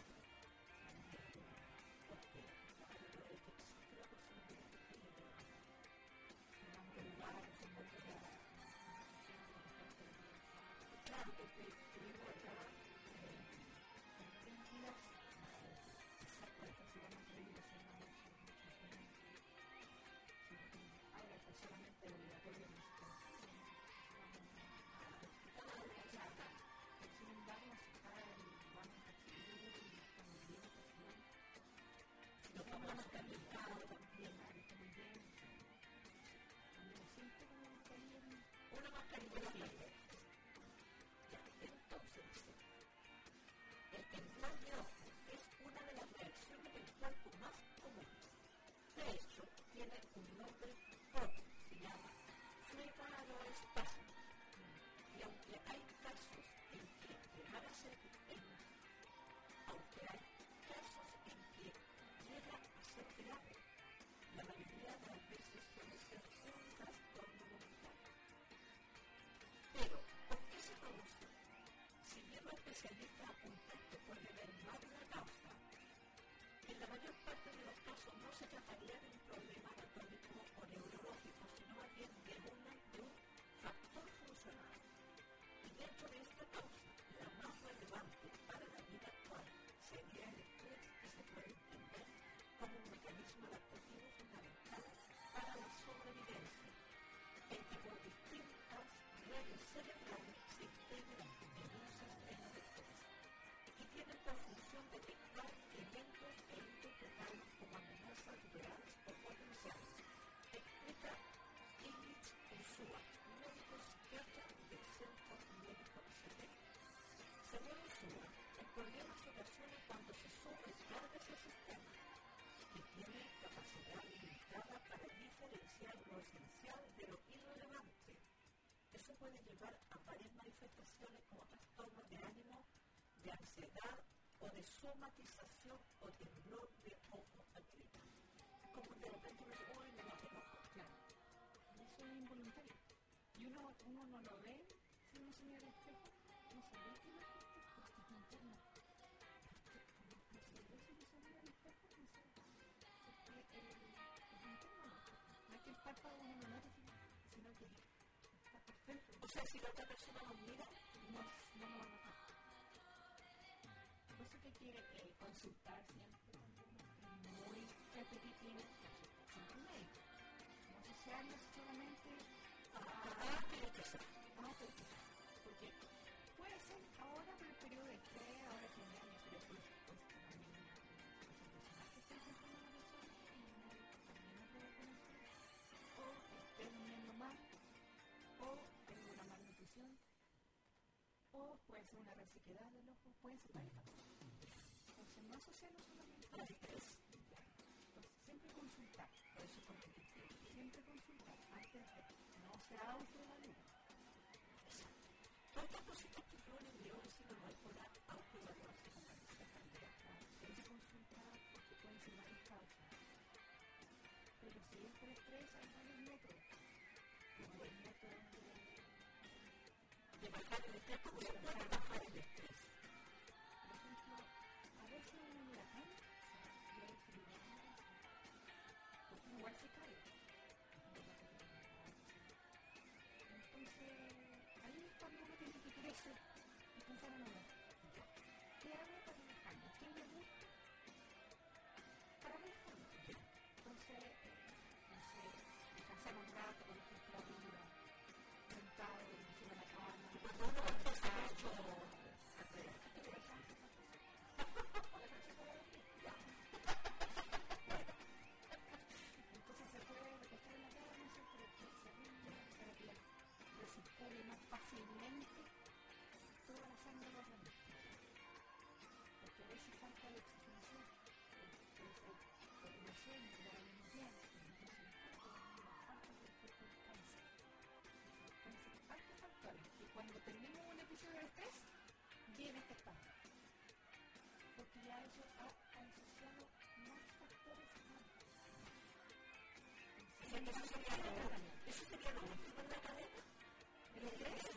Porque la mayoría de que existe la posibilidad de que claro, porque primero acá ahora es solamente obligatorio sin embargo lo tomamos planificado también una mascarilla entonces el temblor de ojo es una de las reacciones del cuerpo más comunes. De hecho, tiene un nombre propio, se llama flebaroespasmo. Y aunque hay casos en que llega a ser grave, la mayoría de las veces suele ser un trastorno voluntario. Pero, ¿por qué se produce? Si bien los especialistas apuntan que puede haber más de una causa, en la mayor parte de los casos no se trataría de un problema anatómico o neurológico, sino más bien de un factor funcional. Y dentro de esta causa, la más relevante para la vida actual sería el estrés, que se puede entender como un mecanismo adaptativo fundamental para la sobrevivencia, en que por distintas redes cerebrales se integran en un sistema de estrés y tienen por función detectar eventos e interpretarlos como amenazas reales o potenciales, explica Ingrid Ursúa, médico psiquiatra del Centro Médico CT. Según Ursúa, el problema se ocasiona cuando se sobrecarga ese sistema, que tiene capacidad limitada para diferenciar lo esencial de lo irrelevante. Eso puede llevar a varias manifestaciones como trastornos de ánimo, de ansiedad o de somatización o temblor de ojo activa. Como de repente uno dice, uy, me da el ojo. Claro. Eso es involuntario. Y uno no lo ve si uno se mira al espejo. No se ve que la gente porque es interna. No es que el párpado uno no note, sino que está perfecto. O sea, si la otra persona nos mira, No lo va a notar. Por eso que hay que consultar siempre muy repetitivo con tu médico. No asociarlo solamente porque puede ser ahora por el periodo de estrés, ahora que ya me pero pues también que está enfrentando una persona y también no puede con estrés o esté durmiendo mal o tengo una malnutrición o puede ser una resequedad del ojo, puede ser varias cosas. Entonces no asociarlo solamente al estrés. Entonces siempre consultar, por eso siempre consultar antes de no se autoevalúa. todas estas cositas que yo le dio si no hay por la autoevaluación. Siempre consultar porque pueden ser varias causas. Pero si es por estrés, hay varios métodos. Como el método De bajar el estrés, ¿cómo se puede bajar el estrés? por ejemplo, a veces uno mira tanto, y a veces mira tanto, pues igual se cae. Entonces, ahí es cuando uno tiene que crecer y pensar en uno. ¿Qué hago para relajarme? ¿Qué me gusta para relajarme? Entonces, no sé, descansar un rato con la temperatura, sentado encima de la cama. Cuando uno va a hacer mucho Entonces se puede recostar en la cama, no sé, pero se rinde para que le circule más fácilmente toda la sangre de los organismos. Porque a veces falta la oxigenación, coordinación de la alimentación, entonces las faltas del cuerpo descansa. Entonces, hartos factores que cuando tenemos un episodio de estrés, viene este espasmo. Porque ya eso ha asociado más factores humanos. sería lo último en la cadena. El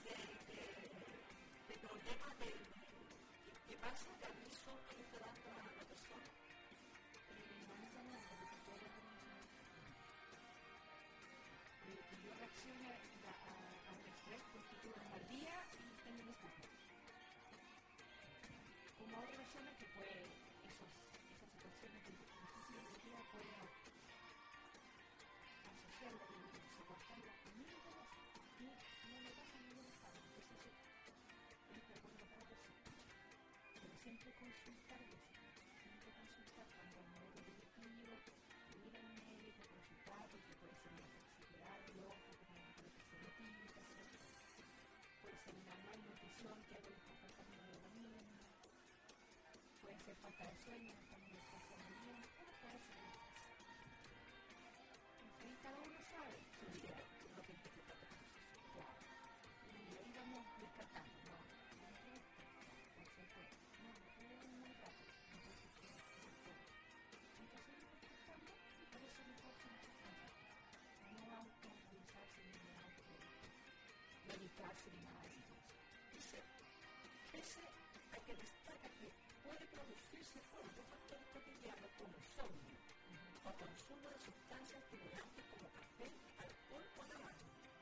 problema que pasa que aviso que le está dando a la persona. Yo reacciono al estrés porque tuve un mal día y tengo un escudo. Como otra persona que puede, esas situaciones difíciles de vida puede asociarla y soportarla a mí no me pasa. No me pasa a ningún estado. Entonces es recuerdo para persona. Pero siempre consultarlo, siempre consultar cuando me voy directivo, ir al médico, consultar porque puede ser una toxicidad del ojo, como una protección típica, puede ser una malnutrición que a veces está faltando de vitamina, puede ser falta de sueño, también está haciendo bien, pero puede ser una cosa. Entonces cada uno sabe su vida, lo que necesita de proceso. Claro. Y ahí vamos descartando, no me gusta, por ejemplo, no muy rápido, entonces y por eso mejor se muchas cosas. No autoanalizarse ni meditarse ni nada de eso. Dice, pese a que destaca que puede producirse por otros factores cotidianos como el sueño o consumo de sustancias estimulantes como café, alcohol o tabaco.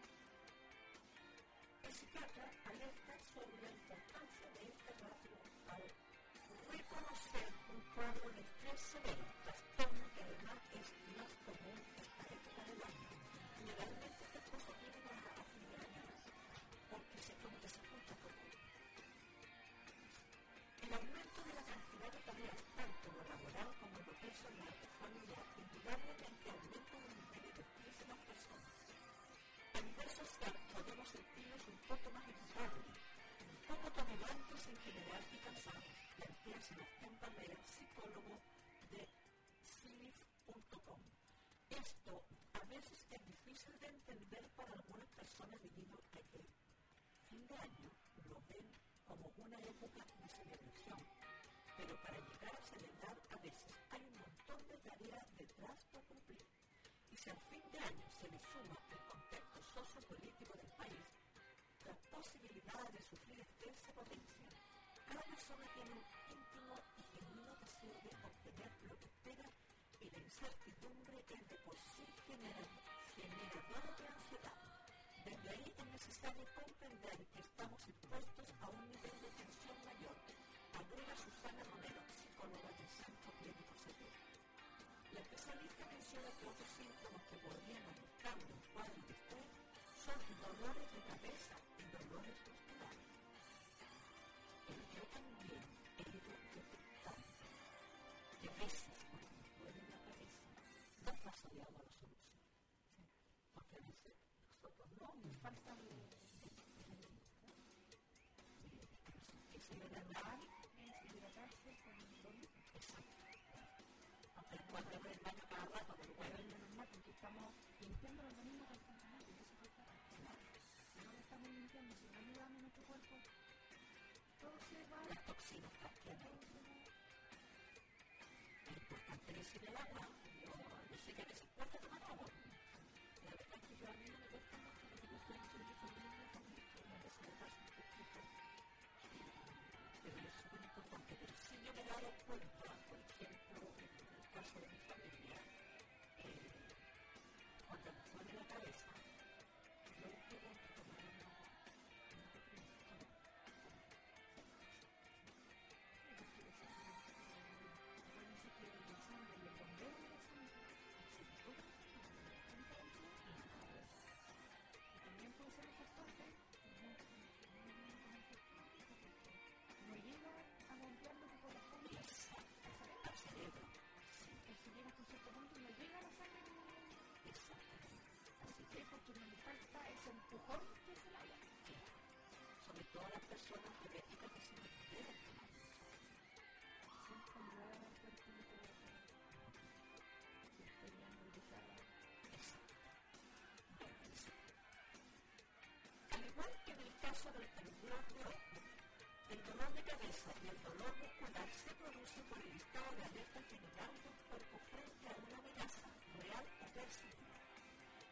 El psiquiatra alerta sobre la importancia de este rasgo al reconocer un cuadro de estrés severo, trastorno que además es más común esta época del año. Generalmente estas cosas vienen a fin de año, porque se junta todo. El aumento de la cantidad de tareas, tanto lo laboral como lo personal o familiar, indudablemente aumenta los niveles de estrés en las personas. A nivel social podemos sentirnos un poco más irritables, un poco tolerantes en general y cansados. Plantea Sebastián Barrera, psicólogo de silif.com. Esto a veces es difícil de entender para algunas personas debido a que fin de año lo ven como una época de celebración, pero para llegar a celebrar a veces hay un montón de tareas detrás por cumplir. Y si al fin de año se le suma el contexto sociopolítico del país, las posibilidades de sufrir estrés se potencian. Cada persona tiene un íntimo y genuino deseo de obtener lo que espera y la incertidumbre es de por sí generadora de ansiedad. Desde ahí es necesario comprender que estamos expuestos a un nivel de tensión mayor, agrega Susana Romero, psicóloga del Centro Clínico Seguro. La especialista menciona que otros síntomas que podrían afectar un cuadro de estrés son dolores de cabeza y dolores musculares. Yo también he ido detectando que a veces cuando me duele la cabeza, no pasa de agua la solución. Porque a veces nosotros no nos falta que se le da mal Hidratarse con dolor. exacto. Aunque cuando abre el baño cada rato, pero Bueno, es lo normal porque estamos limpiando el organismo constantemente. Y eso es verdad. Si no lo estamos limpiando, si no ayudamos a nuestro cuerpo, todo se va las toxinas también. Es importante decir el agua. Yo sé que a veces cuesta tomar agua. La verdad es que yo a mí no me cuesta mucho porque yo soy familia que a veces me pasa un poquito. Pero es súper importante. Pero sí yo me he dado cuenta, por ejemplo, en el caso de mi familia, cuando me duele la cabeza, yo les pregunto tomar un agua. también puede ser un factor que no llega a bombear lo que corresponde Al cerebro. si llega a un cierto punto no llega a la sangre así que porque no le falta ese empujón que es el agua Sobre todo a las personas diabéticas que se me pueden tomar. siempre ayudar al cuerpo y esperando utilizar Al igual que en el caso del temblor de ojo, el dolor de cabeza y el dolor muscular se produce por el estado de alerta general del cuerpo frente a una amenaza real o percibida.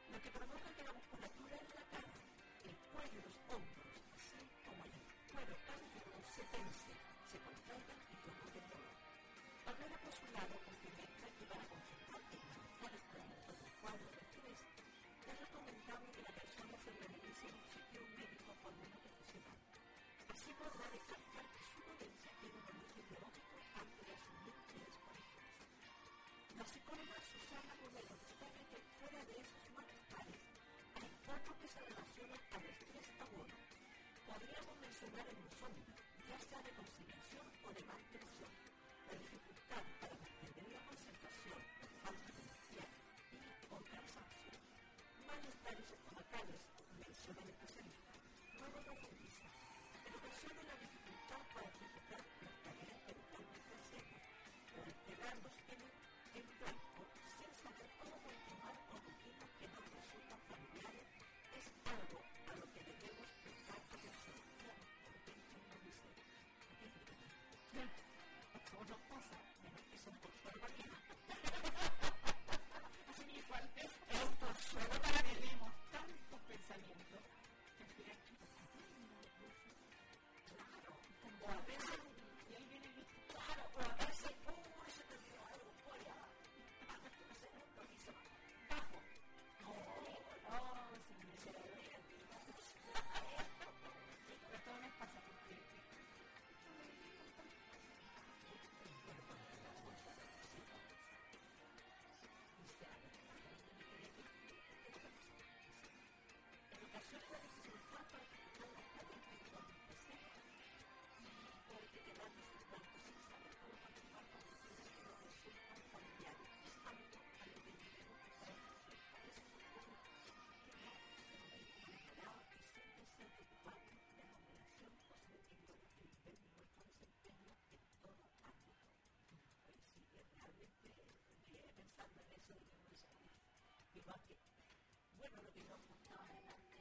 provoca que la musculatura en la cara, el cuello y los hombros, así como el cuero cabelludo, se tense, se contraigan y provoquen dolor. Pamela, por su lado, complementa que para conservar y minimizar el tratamiento del cuadro de estrés, es recomendable que la persona se revise en un sitio médico con una profesional. Así podrá descartar que su dolencia tiene un origen biológico antes de asumir que es por estrés. La psicóloga Susana Romero destaca que fuera de esos malestares hay otros que se relacionan al estrés agudo. Podríamos mencionar el insomnio, ya sea de conciliación o de maltensión, la dificultad para mantener la concentración, la falta de energía y o cansancio. Malestares estomacales, menciona el especialista. Luego profundiza. En ocasiones la dificultad para ejecutar las tareas que habitualmente hacemos o el quedarnos en blanco sin saber cómo continuar con rutinas que nos resultan familiares es algo a lo que debemos prestar atención. Claro, de repente uno dice, esto nos pasa, que son por su barbaridad. Así igual esto solo para que tenemos tantos pensamientos que estoy aquí. Claro, o a veces, Y ahí viene el bicho. claro, o a veces, se te dio algo, voy a un segundo y se bajo. Se me dice la verdad. Pero esto nos pasa porque En ocasiones la dificultad para ejecutar las tareas que habitualmente hacemos o el quedarnos en blanco sin saber cómo continuar con rutinas que nos resultan familiares es algo a lo que debemos prestar atención. A veces ocurre que no se nos imaginaba que siempre ser preocupante de la relación o se deteriora el nivel de nuestro desempeño en todo ámbito. Pues sí, realmente pensando en eso de que uno dice, igual que, bueno, lo que nos gustaba adelante,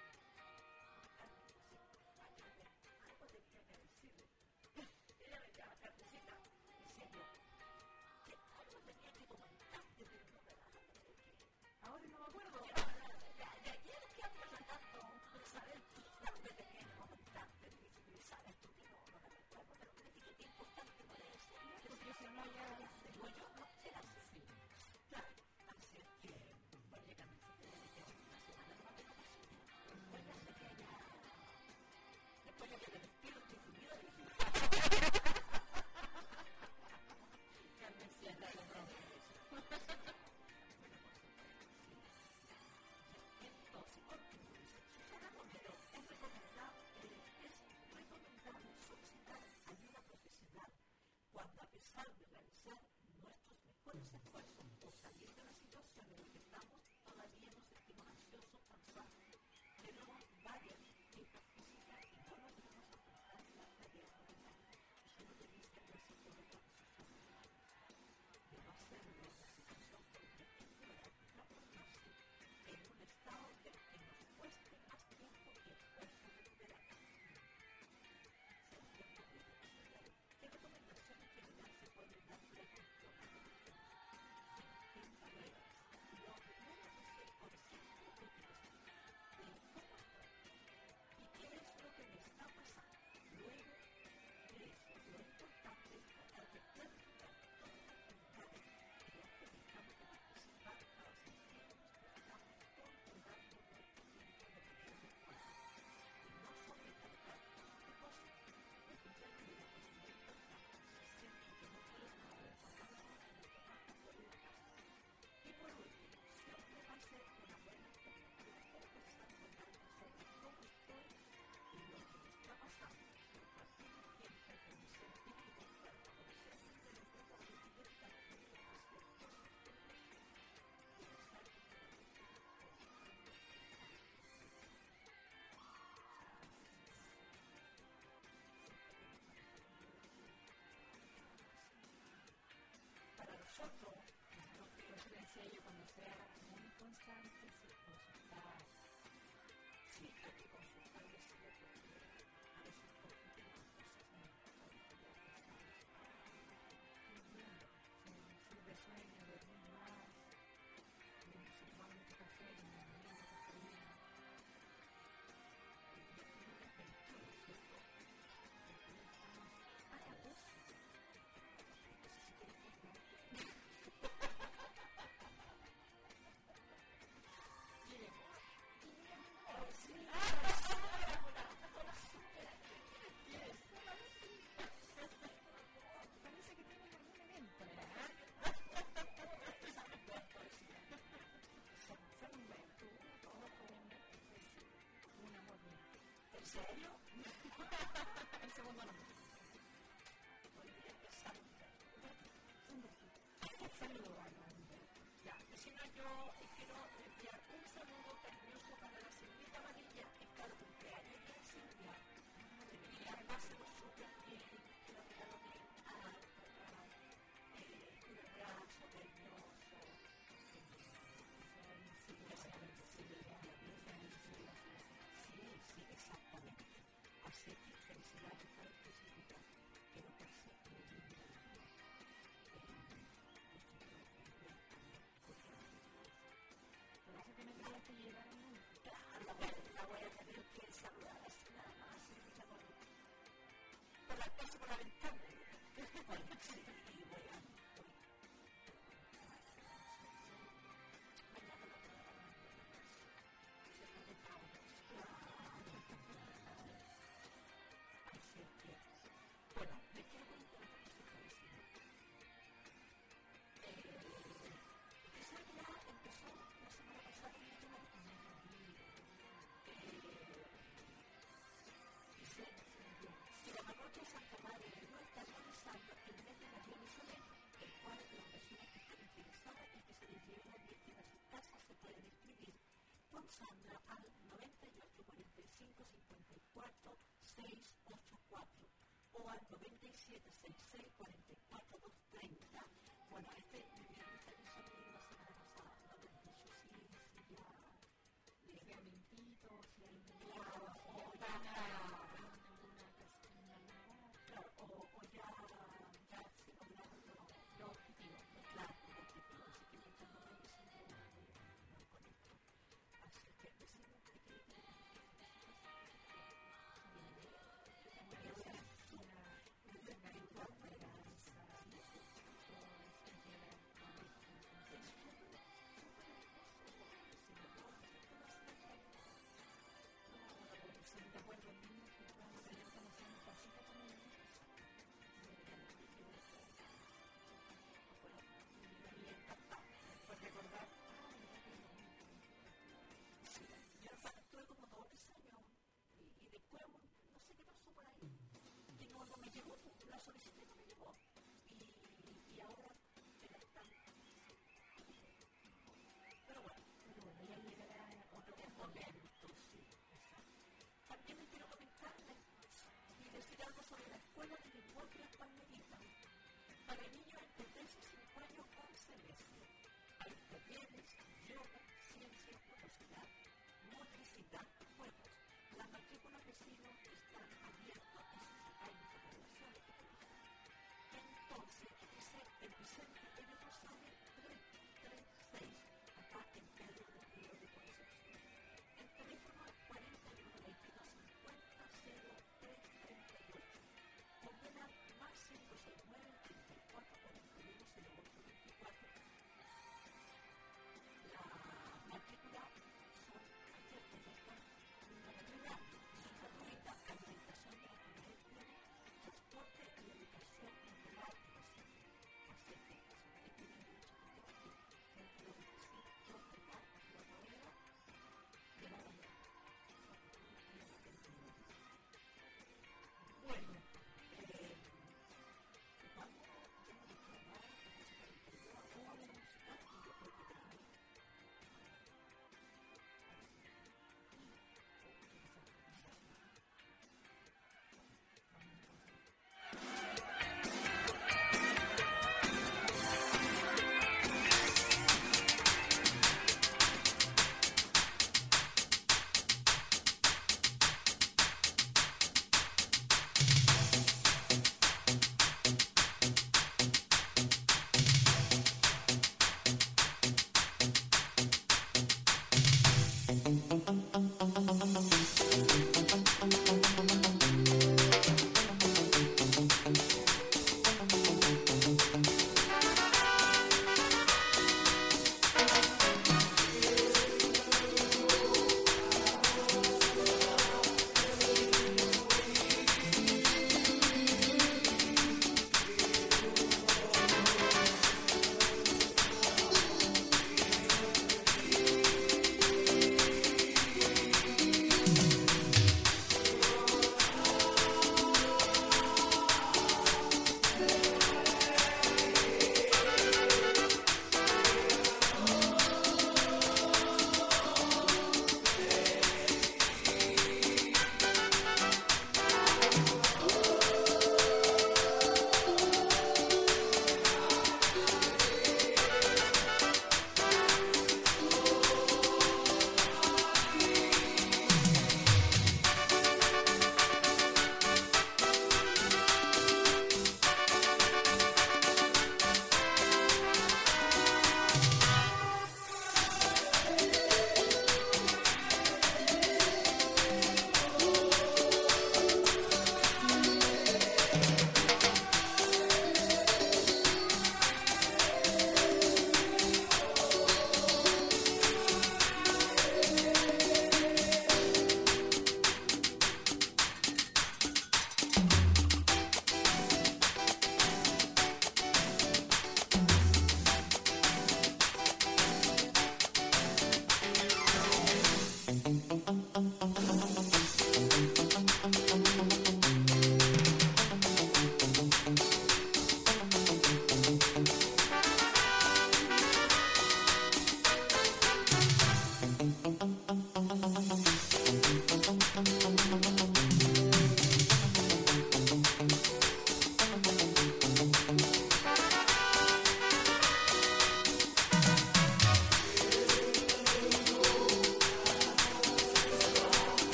algo tenía que decirle. Ella me llama Cartecita, diciendo que algo tenía que comentarte, pero no me da, no sé qué. ahora no me acuerdo. De ayer que había tanto, ¿sabes? Algo que tenía que comentarte, ¿sabes tú que no me recuerdo? Pero me dije que importante no es. Porque si no ya Digo yo, no, será así. Claro, así es que, bueno, ya me fui de que una semana no me conocí. Después ya sé que ya, después ya que me despido, estoy subido y ya me sienta y no me entonces, continúo. Susana Romero, es recomendable solicitar ayuda profesional cuando, a pesar de realizar nuestros mejores esfuerzos o salir de la situación en la que estamos, todavía nos sentimos ansiosos, cansados, tenemos varias quejas físicas y no logramos afrontar las tareas ordinarias. Eso es lo que dice la psicóloga Susana Romero. De no hacerlo, la situación podría empeorar rápidamente en un estado del que nos cueste más tiempo y esfuerzo recuperarnos. ¿Qué recomendaciones generales se pueden dar para controlar la tensión? Sin barreras. Lo primero que se consciente de que cómo estoy y qué es lo que me está pasando. Luego de eso, lo importante es tratar de planificar todas las actividades que nos permitamos de participar para sentirnos que estamos controlando nuestro tiempo de manera adecuada y no sobrecargar de cosas. Y por último, siempre va a ser una buena alternativa conversar con alguien sobre cómo estoy y lo que me está pasando. Compartir ejemplos de mis sentimientos para conocer diferentes modos de libertad de hacer cosas que me gustan y estar para nosotros, Por eso le decía yo, cuando sea muy constante, sí, consultar. sí, hay que consultar de eso porque a veces confundimos cosas muy Si de sueño, dormir más, si tomar mucho café, Saludos, ya, si no, yo quiero enviar un saludo cariñoso para la señorita Amarilla, que está de cumpleaños de Silvia. Debería dárselo súper bien, que lo regalo bien alto, un abrazo cariñoso. Sí, exactamente. Así que felicidades para tu señorita, que lo pase muy bien. Por eso que me quería que llegara uno. La voy a tener que saludar así nada más, por la casa, por la ventana. Sí, y voy a... Mañana lo voy a dar. Así es que... Bueno, me quiero comentar una cosita vecina. Esa ya empezó la semana pasada en el tema de si la parroquia Santa María no está realizando el mes de María Misionera, el cual las personas que están interesadas en que se les lleve la Virgen a sus casas se pueden inscribir con Sandra al 98 45 54 684 o al 97 66 44 230. Bueno, este me dio mucha ilusión la semana pasada, no te he dicho si ya Si hay mentitos, si hay o ya se lograron los objetivos, claro, los objetivos, así que mientras no me siento muy con esto. Así que decimos que la solicitud no me llegó y ahora me la están pero bueno ya llegará en otro momento, sí, exacto. También les quiero comentarles y decir algo sobre la escuela de lenguaje Las Palmeritas para niños entre 3 y 5 años con Celeste. Hay talleres, yoga, ciencia, velocidad, motricidad y juegos. Las matrículas de signo están abiertas y hay muchas poblaciones. Entonces, el Vicente N. Rosales 336, acá en Pedro del Río de Concepción. El teléfono es 41 22 50 0338. Combina más 569 34 41 08 24. La matrícula son abiertas y están una gratuidad, gratuita, alimentación de la comunidad, transporte y educación integral. Así que eso me tiene mucho.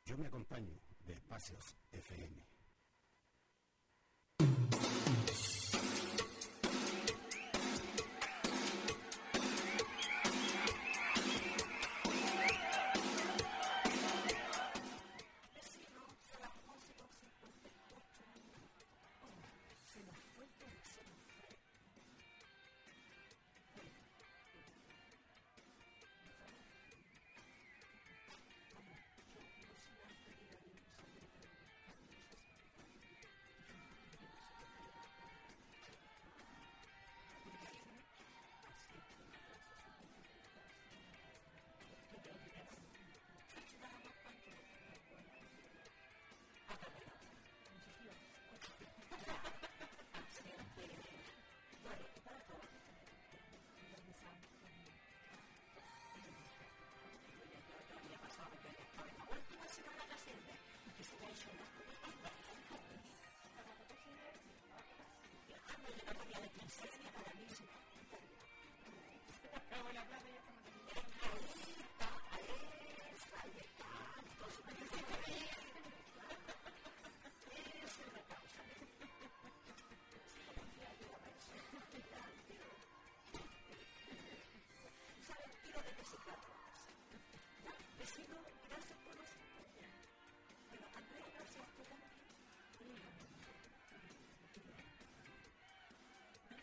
Yo me acompaño de Espacios FM.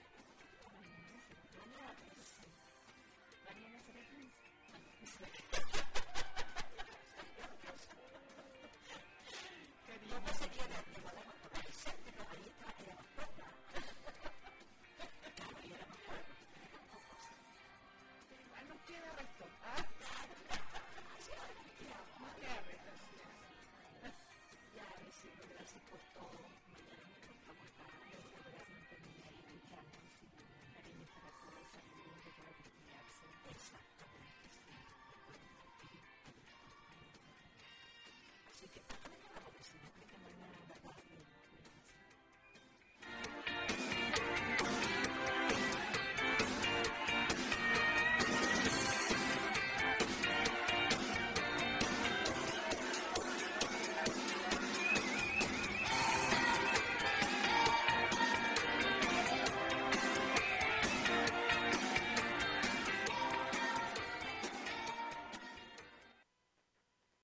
Mañana será 15.